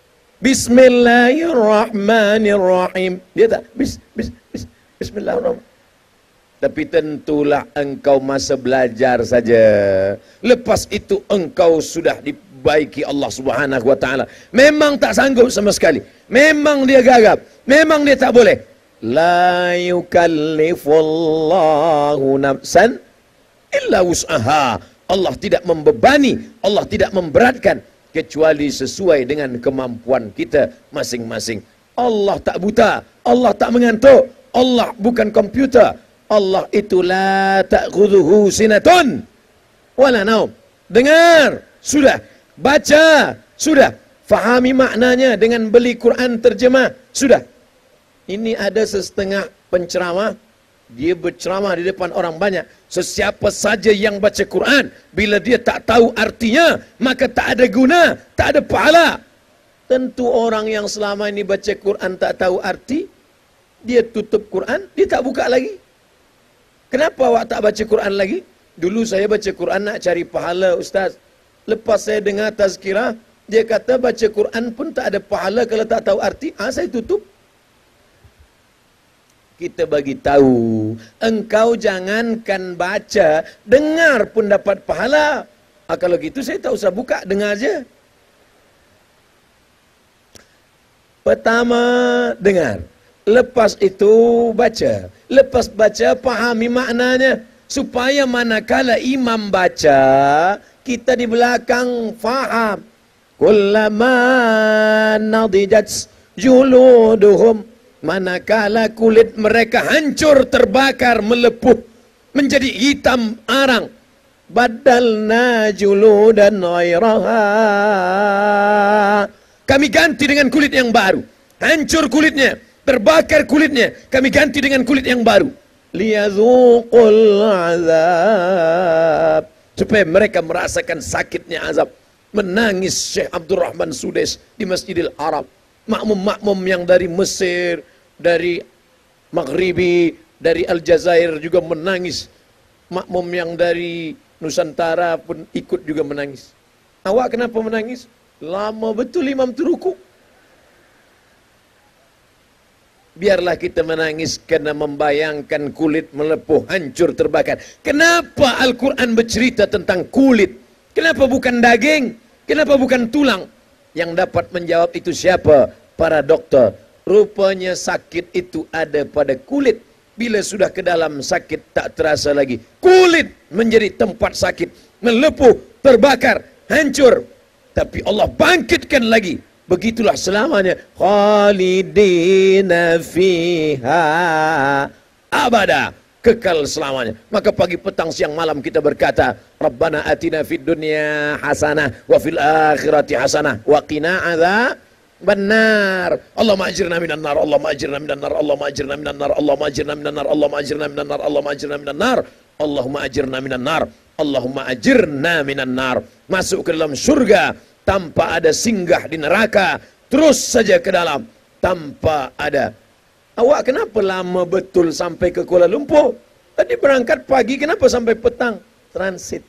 Bismillahirrahmanirrahim. Dia tak Bismillahirrahmanirrahim. Tapi tentulah engkau masa belajar saja. Lepas itu engkau sudah dibaiki Allah Subhanahu wa taala. Memang tak sanggup sama sekali. Memang dia gagap. Memang dia tak boleh. La yukallifullahu nafsan illa wus'aha. Allah tidak membebani, Allah tidak memberatkan kecuali sesuai dengan kemampuan kita masing-masing. Allah tak buta, Allah tak mengantuk, Allah bukan komputer. Allah itu la ta'khudhuhu sinatun wala naum. Dengar, sudah. Baca, sudah. Fahami maknanya dengan beli Quran terjemah, sudah. Ini ada setengah penceramah, dia berceramah di depan orang banyak. Sesiapa saja yang baca Quran, bila dia tak tahu artinya, maka tak ada guna, tak ada pahala. Tentu orang yang selama ini baca Quran tak tahu arti, dia tutup Quran, dia tak buka lagi. Kenapa awak tak baca Quran lagi? Dulu saya baca Quran nak cari pahala, Ustaz. Lepas saya dengar tazkirah, dia kata baca Quran pun tak ada pahala kalau tak tahu arti. Saya tutup. Kita bagi tahu, engkau jangankan baca, dengar pun dapat pahala. Kalau gitu saya tak usah buka, dengar aja. Pertama, dengar. Lepas itu baca. Lepas baca, pahami maknanya. Supaya manakala imam baca, kita di belakang faham. Kullama nadijat juluduhum. Manakala kulit mereka hancur, terbakar, melepuh, menjadi hitam arang. Badalna juludan ghairaha. Kami ganti dengan kulit yang baru. Hancur kulitnya, terbakar kulitnya, kami ganti dengan kulit yang baru. Liyadzuqul azab. Supaya mereka merasakan sakitnya azab. Menangis Syekh Abdurrahman Sudes di Masjidil Arab. Makmum-makmum yang dari Mesir, dari Maghribi, dari Aljazair juga menangis. Makmum yang dari Nusantara pun ikut juga menangis. Awak kenapa menangis? Lama betul imam tu rukuk. Biarlah kita menangis karena membayangkan kulit melepuh, hancur, terbakar. Kenapa Al-Quran bercerita tentang kulit? Kenapa bukan daging? Kenapa bukan tulang? Yang dapat menjawab itu siapa? Para dokter. Rupanya sakit itu ada pada kulit. Bila sudah ke dalam sakit tak terasa lagi. Kulit menjadi tempat sakit. Melepuh, terbakar, hancur. Tapi Allah bangkitkan lagi. Begitulah selamanya. Khalidina fiha abada. Kekal selamanya. Maka pagi, petang, siang, malam kita berkata, Rabbana atina fid dunya hasanah wa fil akhirati hasanah wa qina adzabannar. Allahumma ajirna minan nar, Allahumma ajirna minan nar, Allahumma ajirna minan nar, Allahumma ajirna minan nar, Allahumma ajirna minan nar, Allahumma ajirna minan nar, Allahumma ajirna minan nar, Allahumma ajirna minan nar. Masuk ke dalam surga tanpa ada singgah di neraka, terus saja ke dalam tanpa ada. Awak kenapa lama betul sampai ke Kuala Lumpur? Tadi berangkat pagi, kenapa sampai petang? Transit.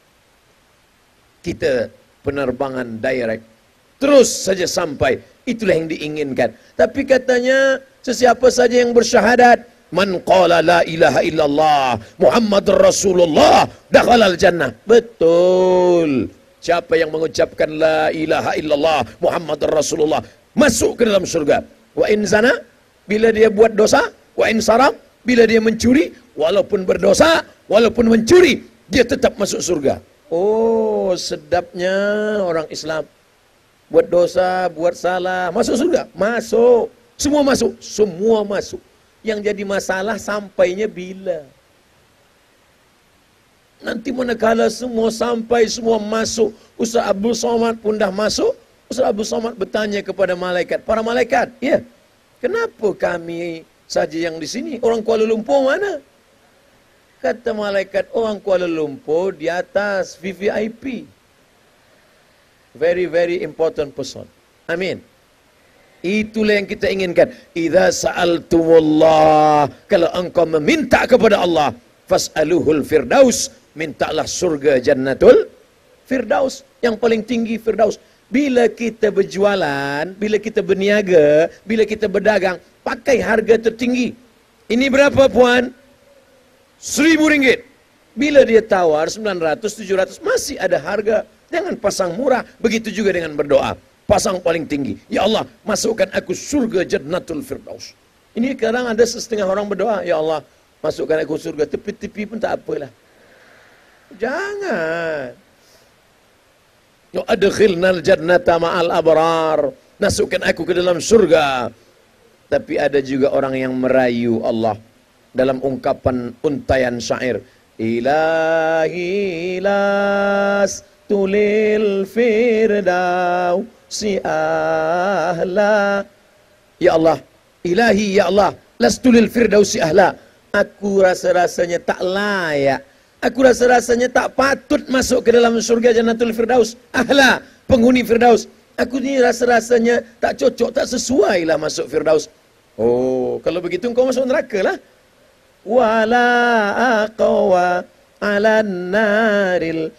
Kita penerbangan direct. Terus saja sampai. Itulah yang diinginkan. Tapi katanya, sesiapa saja yang bersyahadat, man qala la ilaha illallah Muhammadur Rasulullah dakhalal jannah. Betul. Siapa yang mengucapkan la ilaha illallah Muhammadur Rasulullah masuk ke dalam surga. Wa in zana, bila dia buat dosa, wa in sarab, bila dia mencuri, walaupun berdosa, walaupun mencuri, dia tetap masuk surga. Oh, sedapnya orang Islam. Buat dosa, buat salah, masuk surga? Masuk. Semua masuk. Semua masuk. Yang jadi masalah sampainya bila? Nanti manakala semua sampai, semua masuk. Ustaz Abdul Somad pun dah masuk. Ustaz Abdul Somad bertanya kepada malaikat. Para malaikat, ya, kenapa kami saja yang di sini? Orang Kuala Lumpur mana? Kata malaikat, orang Kuala Lumpur di atas VVIP. Very, very important person. Amin. Itulah yang kita inginkan. Idza sa'altumullah, kalau engkau meminta kepada Allah, fas'aluhul firdaus, mintalah surga jannatul firdaus, yang paling tinggi firdaus. Bila kita berjualan, bila kita berniaga, bila kita berdagang, pakai harga tertinggi. Ini berapa puan? RM1.000. Bila dia tawar 900, 700, masih ada harga. Jangan pasang murah. Begitu juga dengan berdoa. Pasang paling tinggi. Ya Allah, masukkan aku surga jannatul firdaus. Ini kadang ada setengah orang berdoa, ya Allah, masukkan aku surga. Tepi-tepi pun tak apalah. Jangan. Wa adkhilnal jannata ma'al abrar. Masukkan aku ke dalam surga. Tapi ada juga orang yang merayu Allah dalam ungkapan untayan syair. Ilahi las tulil firdausi ahla. Ya Allah, ilahi ya Allah, lastu lil firdausi ahla. Aku rasa-rasanya tak layak. Aku rasa-rasanya tak patut masuk ke dalam surga Jannatul Firdaus. Ahla, penghuni Firdaus. Aku ni rasa-rasanya tak cocok, tak sesuai lah masuk Firdaus. Oh, kalau begitu engkau masuk neraka lah. Wala aqwa ala naril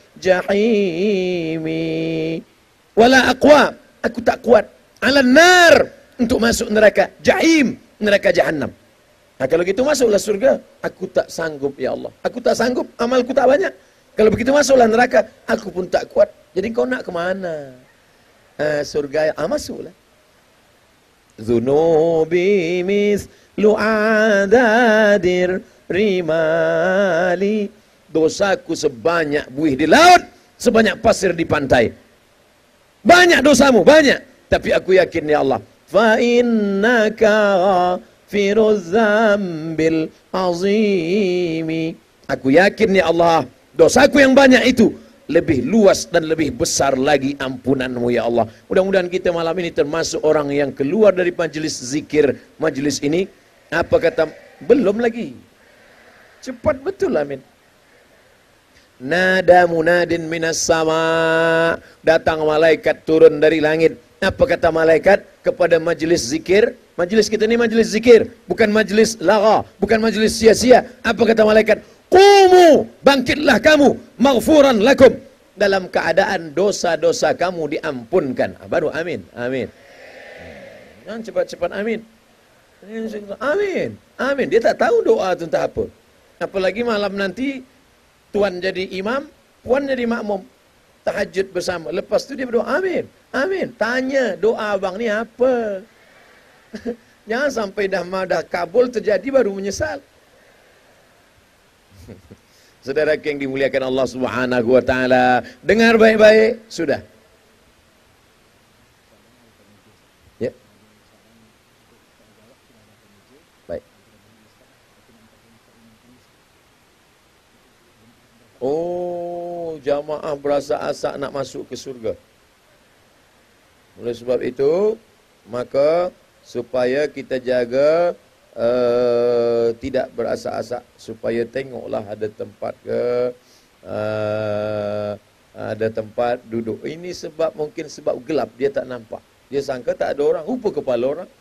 jahimi. Wala aqwa, aku tak kuat. Ala nar, untuk masuk neraka jahim, neraka jahanam. Nah, kalau gitu masuklah surga. Aku tak sanggup ya Allah. Aku tak sanggup, amalku tak banyak. Kalau begitu masuklah neraka, aku pun tak kuat. Jadi kau nak ke mana? Surga, masuklah. Zunubi mislu adadir rimali. Dosaku sebanyak buih di laut, sebanyak pasir di pantai. Banyak dosamu, banyak. Tapi aku yakin ya Allah, fa innaka ghafiruz dzambil azimi. Aku yakin ya Allah, dosaku yang banyak itu lebih luas dan lebih besar lagi ampunanmu ya Allah. Mudah-mudahan kita malam ini termasuk orang yang keluar dari majelis zikir, majelis ini. Apa kata? Belum lagi. Cepat betul, amin. Nada munadin minas sama. Datang malaikat turun dari langit. Apa kata malaikat kepada majelis zikir? Majelis kita ini majelis zikir, bukan majelis lagha, bukan majelis sia-sia. Apa kata malaikat? Qumu, bangkitlah kamu, maghfuran lakum, dalam keadaan dosa-dosa kamu diampunkan. Baru amin, amin. Jangan cepat-cepat amin. Amin, amin. Dia tak tahu doa itu entah apa. Apalagi malam nanti tuan jadi imam, puan jadi makmum. Tahajud bersama. Lepas tu dia berdoa amin, amin. Tanya doa abang ni apa? Jangan sampai dah kabul terjadi baru menyesal. Saudara yang dimuliakan Allah Subhanahu wa taala, dengar baik-baik, sudah. Ya. Baik. Oh, jamaah berasa asa nak masuk ke surga. Oleh sebab itu, maka supaya kita jaga tidak berasa-asa, supaya tengoklah ada tempat ada tempat duduk. Ini sebab mungkin sebab gelap dia tak nampak. Dia sangka tak ada orang, rupa kepala orang.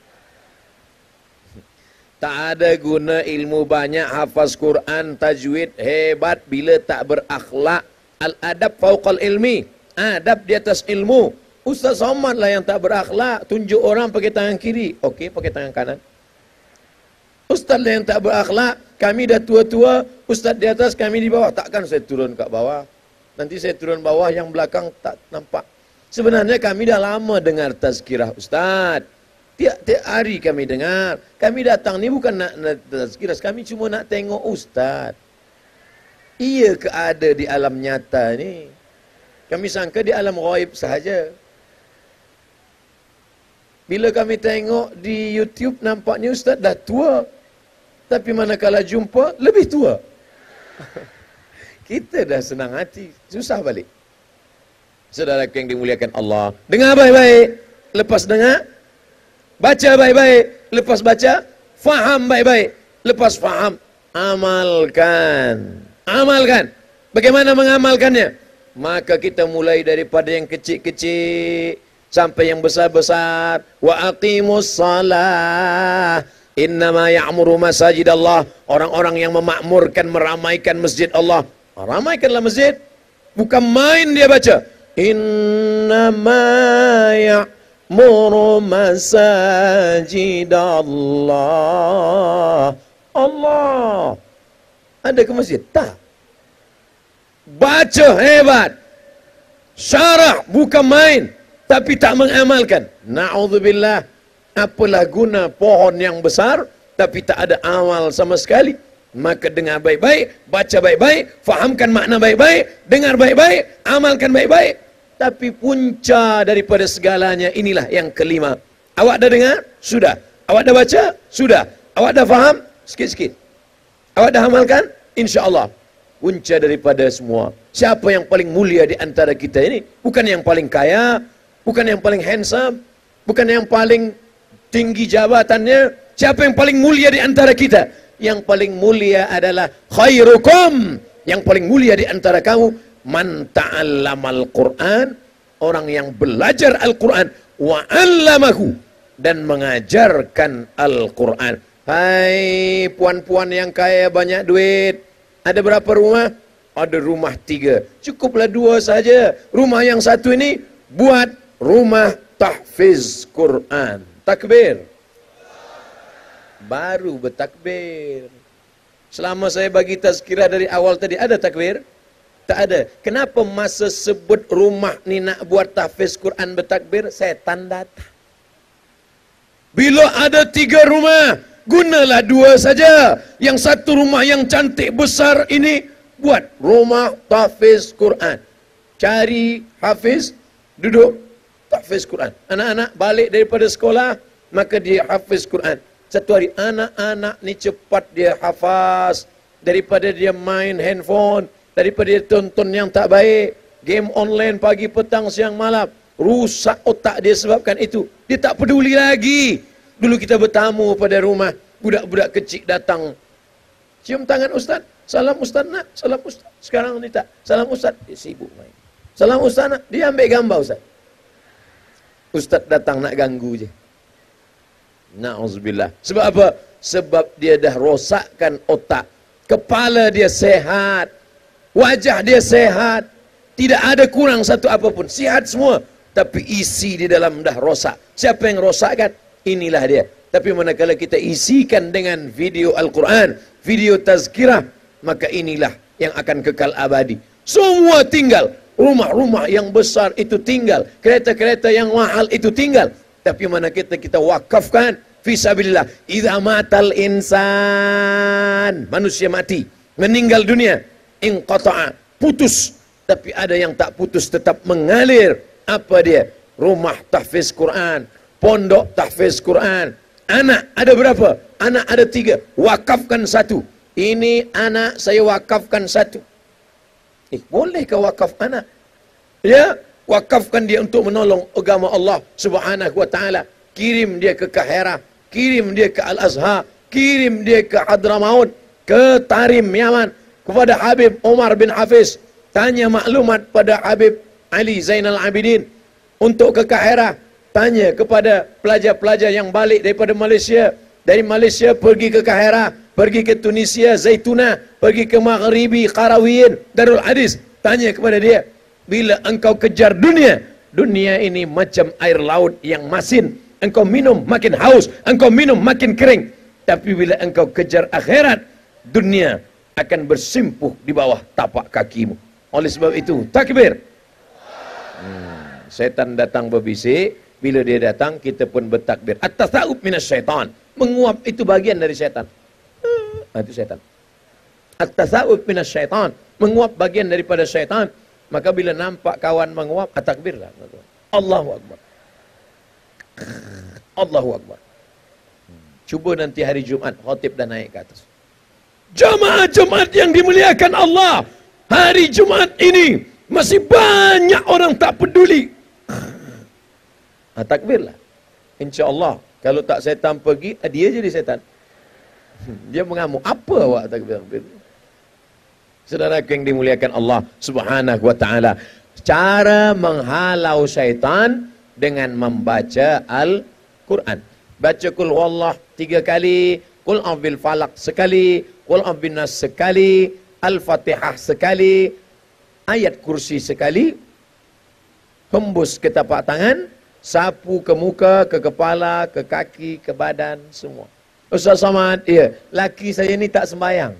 Tak ada guna ilmu banyak, hafaz Quran, tajwid hebat bila tak berakhlak. Al-adab fauqal ilmi. Adab di atas ilmu. Ustaz Somad lah yang tak berakhlak, tunjuk orang pakai tangan kiri. Okey, pakai tangan kanan. Ustaz yang tak berakhlak, kami dah tua-tua, ustaz di atas, kami di bawah. Takkan saya turun kat bawah. Nanti saya turun bawah, yang belakang tak nampak. Sebenarnya kami dah lama dengar tazkirah ustaz. Tiap-tiap hari kami dengar. Kami datang ni bukan nak tazkirah, kami cuma nak tengok ustaz. Ia ke ada di alam nyata ni? Kami sangka di alam ghaib sahaja. Bila kami tengok di YouTube, nampaknya ustaz dah tua. Tapi manakala jumpa, lebih tua. Kita dah senang hati, susah balik. Saudara yang dimuliakan Allah, dengar baik-baik. Lepas dengar, baca baik-baik. Lepas baca, faham baik-baik. Lepas faham, amalkan. Amalkan. Bagaimana mengamalkannya? Maka kita mulai daripada yang kecil-kecil sampai yang besar-besar. Wa aqimus salah. Innama ya'muru masajid Allah. Orang-orang yang memakmurkan, meramaikan masjid Allah. Ramaikanlah masjid. Bukan main dia baca. Innama ya'muru masajid Allah. Allah. Ada ke masjid? Tak. Baca hebat. Syarah bukan main. Tapi tak mengamalkan. Na'udzubillah. Apalah guna pohon yang besar tapi tak ada amal sama sekali. Maka dengar baik-baik, baca baik-baik, fahamkan makna baik-baik, dengar baik-baik, amalkan baik-baik. Tapi punca daripada segalanya inilah yang kelima. Awak dah dengar? Sudah. Awak dah baca? Sudah. Awak dah faham? Sikit-sikit. Awak dah amalkan? InsyaAllah. Punca daripada semua. Siapa yang paling mulia di antara kita ini? Bukan yang paling kaya, bukan yang paling handsome, bukan yang paling tinggi jabatannya. Siapa yang paling mulia di antara kita? Yang paling mulia adalah khairukum. Yang paling mulia di antara kamu man ta'allamal Qur'an, orang yang belajar Al-Quran, wa 'allamahu, dan mengajarkan Al-Quran. Hai puan-puan yang kaya banyak duit, ada berapa rumah? Ada rumah 3, cukuplah 2 saja. Rumah yang satu ini buat rumah tahfiz Quran. Takbir. Baru bertakbir. Selama saya bagi tazkirah dari awal tadi ada takbir? Tak ada. Kenapa masa sebut rumah ni nak buat tahfiz Quran bertakbir? Setan datang. Bila ada 3 rumah, gunalah 2 saja. Yang satu rumah yang cantik besar ini, buat rumah tahfiz Quran. Cari hafiz, duduk tahfiz Quran. Anak-anak balik daripada sekolah, maka dia hafiz Quran. Satu hari, anak-anak ni cepat dia hafaz daripada dia main handphone, daripada dia tonton yang tak baik, game online pagi, petang, siang, malam. Rusak otak dia sebabkan itu. Dia tak peduli lagi. Dulu kita bertamu pada rumah, budak-budak kecil datang. Cium tangan ustaz. Salam ustaz nak. Salam ustaz. Sekarang ni tak. Salam ustaz. Dia sibuk main. Salam ustaz nak. Dia ambil gambar ustaz. Ustaz datang nak ganggu je. Na'udzubillah. Sebab apa? Sebab dia dah rosakkan otak. Kepala dia sehat. Wajah dia sehat. Tidak ada kurang satu apapun. Sihat semua. Tapi isi di dalam dah rosak. Siapa yang rosakkan? Inilah dia. Tapi manakala kita isikan dengan video Al-Quran, video tazkirah, maka inilah yang akan kekal abadi. Semua tinggal. Rumah-rumah yang besar itu tinggal. Kereta-kereta yang mahal itu tinggal. Tapi mana kita wakafkan fisabilillah. Idza matal insan, manusia mati, meninggal dunia, inqata'a, putus. Tapi ada yang tak putus, tetap mengalir. Apa dia? Rumah tahfiz Quran, pondok tahfiz Quran. Anak ada berapa? Anak ada 3. Wakafkan 1. Ini anak saya wakafkan 1. Bolehkah wakaf anak? Ya, wakafkan dia untuk menolong agama Allah Subhanahu wa taala. Kirim dia ke Kahirah, kirim dia ke Al-Azhar, kirim dia ke Hadramaut, ke Tarim Yaman, kepada Habib Umar bin Hafiz. Tanya maklumat pada Habib Ali Zainal Abidin. Untuk ke Kahirah, tanya kepada pelajar-pelajar yang balik daripada Malaysia. Dari Malaysia pergi ke Kahirah, pergi ke Tunisia, Zaituna, pergi ke Maghribi, Qarawiyyin, Darul Hadis. Tanya kepada dia, bila engkau kejar dunia, dunia ini macam air laut yang masin. Engkau minum makin haus, engkau minum makin kering. Tapi bila engkau kejar akhirat, dunia akan bersimpuh di bawah tapak kakimu. Oleh sebab itu, takbir. Setan datang berbisik. Bila dia datang, kita pun bertakbir. At-tasawuf minas syaitan. Menguap itu bagian dari syaitan. Itu syaitan. At-tasawuf minas syaitan. Menguap bagian daripada syaitan. Maka bila nampak kawan menguap, takbirlah. Allahu Akbar. Allahu Akbar. Cuba nanti hari Jumat, khatib dah naik ke atas. Jamaah Jumat yang dimuliakan Allah. Hari Jumat ini, masih banyak orang tak peduli. Takbirlah. InsyaAllah. Kalau tak setan pergi, dia jadi setan. Dia mengamuk. Apa awak takbir? Saudara yang dimuliakan Allah Subhanahu wa taala. Cara menghalau syaitan dengan membaca Al-Quran. Baca Qul Huwallah 3 kali, Qul A'udzu Falaq sekali, Qul A'udzu Nas sekali, Al-Fatihah sekali, ayat kursi sekali, hembus ke tapak tangan, sapu ke muka, ke kepala, ke kaki, ke badan, semua. Ustaz Samad, ya, laki saya ni tak sembahyang.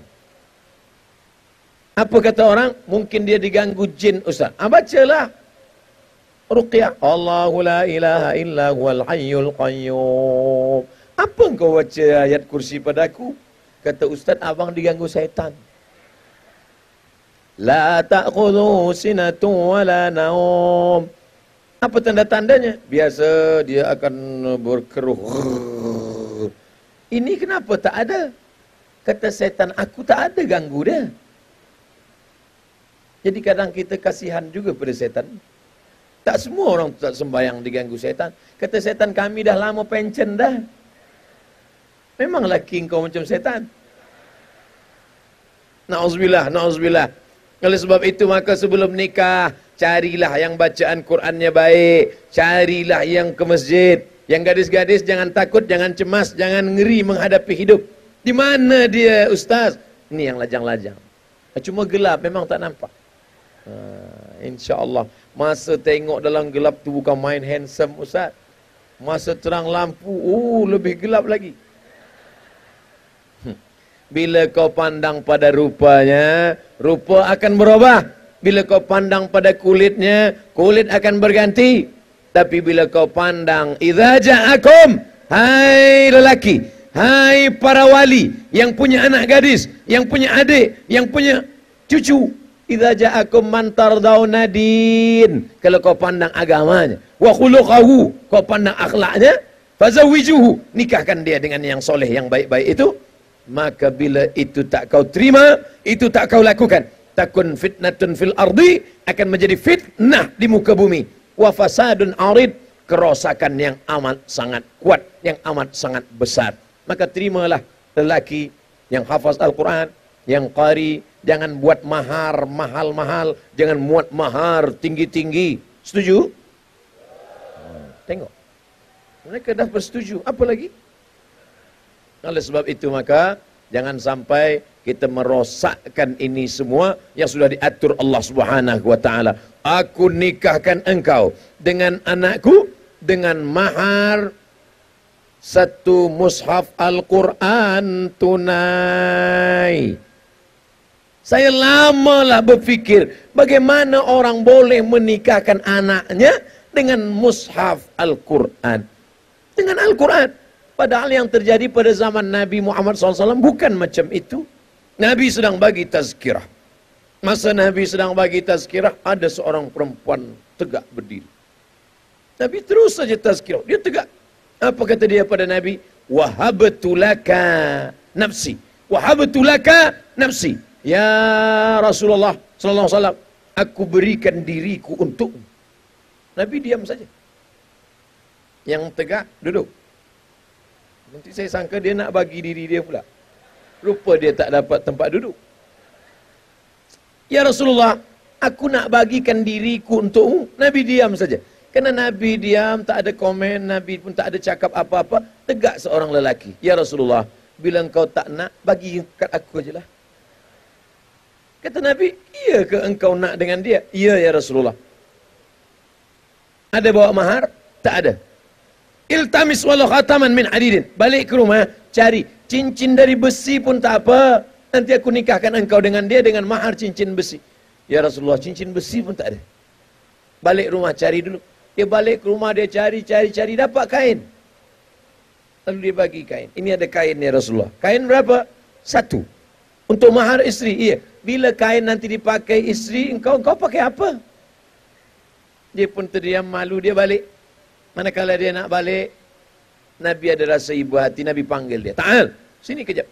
Apa kata orang? Mungkin dia diganggu jin, Ustaz. Bacalah Ruqyah. Allahu la ilaha illa huwal hayyul qayyum. Apa engkau baca ayat kursi padaku? Kata Ustaz, abang diganggu syaitan. La ta'khudhu sinatun wala naum. Apa tanda-tandanya? Biasa dia akan berkeruh. Ini kenapa tak ada? Kata setan, aku tak ada ganggu dia. Jadi kadang kita kasihan juga pada setan. Tak semua orang tak sembahyang diganggu setan. Kata setan, kami dah lama pencen dah. Memang laki kau macam setan. Na'udzubillah, na'udzubillah. Oleh sebab itu maka sebelum nikah, carilah yang bacaan Qurannya baik. Carilah yang ke masjid. Yang gadis-gadis jangan takut, jangan cemas, jangan ngeri menghadapi hidup. Di mana dia ustaz? Ini yang lajang-lajang. Cuma gelap, memang tak nampak. InsyaAllah. Masa tengok dalam gelap tu bukan main handsome ustaz. Masa terang lampu, lebih gelap lagi. Bila kau pandang pada rupanya, rupa akan berubah. Bila kau pandang pada kulitnya, kulit akan berganti. Tapi bila kau pandang, idza ja'akum, hai lelaki, hai para wali, yang punya anak gadis, yang punya adik, yang punya cucu, idza ja'akum man tardawna din, kalau kau pandang agamanya, wa khuluquhu, kau pandang akhlaknya, fazawwijuhu, nikahkan dia dengan yang soleh, yang baik-baik itu. Maka bila itu tak kau terima, itu tak kau lakukan, takun fitnatun fil ardi, akan menjadi fitnah di muka bumi, wa fasadun arid, kerosakan yang amat sangat kuat, yang amat sangat besar. Maka terimalah lelaki yang hafaz Al-Quran, yang qari. Jangan buat mahar mahal-mahal, jangan muat mahar tinggi-tinggi. Setuju? Tengok, mereka dah bersetuju, apa lagi? Oleh sebab itu maka jangan sampai kita merosakkan ini semua yang sudah diatur Allah Subhanahu wa taala. Aku nikahkan engkau dengan anakku dengan mahar satu mushaf Al-Quran tunai. Saya lamalah berfikir bagaimana orang boleh menikahkan anaknya dengan mushaf Al-Quran. Dengan Al-Quran. Padahal yang terjadi pada zaman Nabi Muhammad SAW bukan macam itu. Nabi sedang bagi tazkirah. Masa Nabi sedang bagi tazkirah, ada seorang perempuan tegak berdiri. Nabi terus saja tazkirah, dia tegak. Apa kata dia pada Nabi? Wahabtu laka nafsi. Wahabtu laka nafsi. Ya Rasulullah sallallahu alaihi wasallam, aku berikan diriku untukmu. Nabi diam saja. Yang tegak duduk. Nanti saya sangka dia nak bagi diri dia pula. Rupa dia tak dapat tempat duduk. Ya Rasulullah, aku nak bagikan diriku untukmu. Nabi diam saja. Kerana Nabi diam, tak ada komen, Nabi pun tak ada cakap apa-apa. Tegak seorang lelaki. Ya Rasulullah, bila engkau tak nak, bagi kat aku ajalah. Kata Nabi, iya ke engkau nak dengan dia? Iya ya Rasulullah. Ada bawa mahar? Tak ada. Iltamis walau khataman min hadidin. Balik ke rumah, cari cincin dari besi pun tak apa. Nanti aku nikahkan engkau dengan dia dengan mahar cincin besi. Ya Rasulullah, cincin besi pun tak ada. Balik rumah, cari dulu. Dia balik ke rumah, dia cari, dapat kain. Lalu dia bagi kain. Ini ada kain ya Rasulullah. Kain berapa? Satu. Untuk mahar isteri, iya. Bila kain nanti dipakai isteri, engkau pakai apa? Dia pun terdiam, malu, dia balik. Manakala dia nak balik, Nabi ada rasa ibu hati, Nabi panggil dia. Ta'al, sini kejap.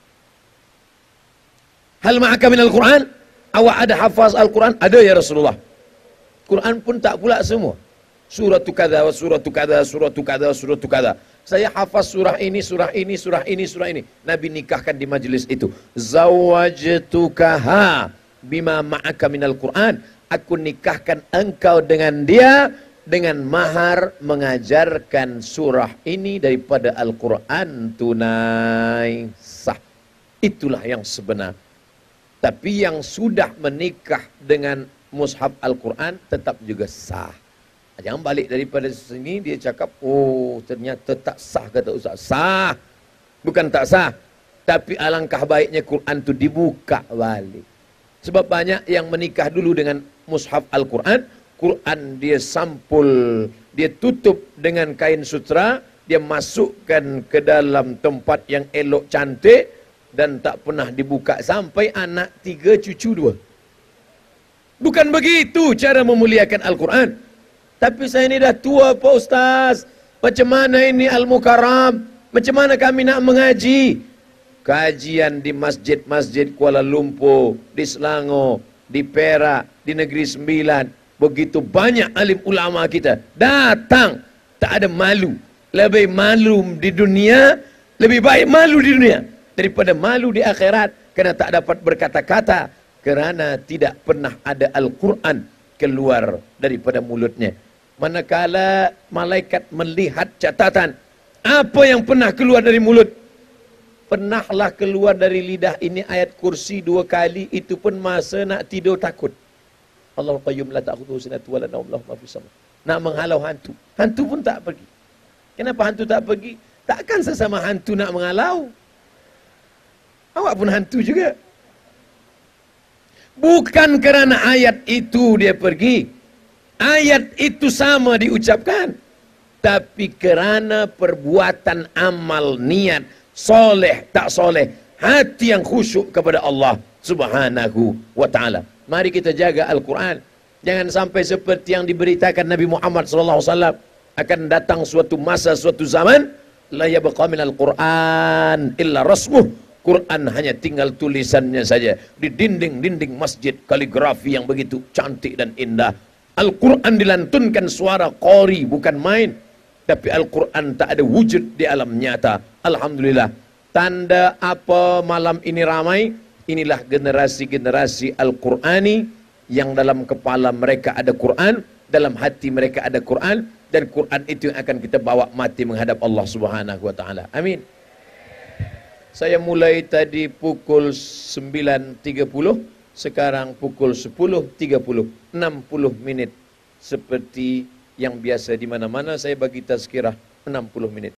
Hal ma'aka minal Quran? Awak ada hafaz Al-Quran? Ada ya Rasulullah. Quran pun tak pula semua. Surah tu kada, surah tu kada, surah tu kada, surah tu kada. Saya hafaz surah ini, surah ini, surah ini, surah ini. Nabi nikahkan di majlis itu. Zawajtukaha bima ma'aka minal Quran. Aku nikahkan engkau dengan dia dengan mahar mengajarkan surah ini daripada Al-Quran tunai sah. Itulah yang sebenar. Tapi yang sudah menikah dengan mushaf Al-Quran tetap juga sah. Jangan balik daripada sini dia cakap, oh ternyata tak sah, kata Ustaz. Sah. Bukan tak sah. Tapi alangkah baiknya Quran itu dibuka balik. Sebab banyak yang menikah dulu dengan mushaf Al-Quran. Quran dia sampul, dia tutup dengan kain sutra, dia masukkan ke dalam tempat yang elok cantik dan tak pernah dibuka sampai anak 3 cucu 2. Bukan begitu cara memuliakan Al-Quran. Tapi saya ini dah tua Pak Ustaz. Macam mana ini Al-Mukarram? Macam mana kami nak mengaji? Kajian di masjid-masjid Kuala Lumpur, di Selangor, di Perak, di Negeri Sembilan. Begitu banyak alim ulama kita datang, tak ada malu. Lebih malu di dunia, lebih baik malu di dunia daripada malu di akhirat, kerana tak dapat berkata-kata, kerana tidak pernah ada Al-Quran keluar daripada mulutnya. Manakala malaikat melihat catatan, apa yang pernah keluar dari mulut? Pernahlah keluar dari lidah ini ayat kursi 2 kali, itu pun masa nak tidur takut. Allahu qayyum la ta'khudhuhu sinatun wa la nawm lahu ma fis sama. Nak menghalau hantu. Hantu pun tak pergi. Kenapa hantu tak pergi? Takkan sesama hantu nak menghalau. Awak pun hantu juga. Bukan kerana ayat itu dia pergi. Ayat itu sama diucapkan. Tapi kerana perbuatan amal, niat, soleh, tak soleh, hati yang khusyuk kepada Allah Subhanahu wa ta'ala. Mari kita jaga Al-Quran. Jangan sampai seperti yang diberitakan Nabi Muhammad SAW. Akan datang suatu masa, suatu zaman, la yabqa minal Quran illa rasmuh. Quran hanya tinggal tulisannya saja. Di dinding-dinding masjid, kaligrafi yang begitu cantik dan indah. Al-Quran dilantunkan suara qori, bukan main. Tapi Al-Quran tak ada wujud di alam nyata. Alhamdulillah. Tanda apa malam ini ramai? Inilah generasi-generasi Al-Qurani yang dalam kepala mereka ada Quran, dalam hati mereka ada Quran, dan Quran itu yang akan kita bawa mati menghadap Allah Subhanahu wa taala. Amin. Saya mulai tadi pukul 9.30, sekarang pukul 10.30, 60 menit. Seperti yang biasa di mana-mana saya bagi tazkirah 60 menit.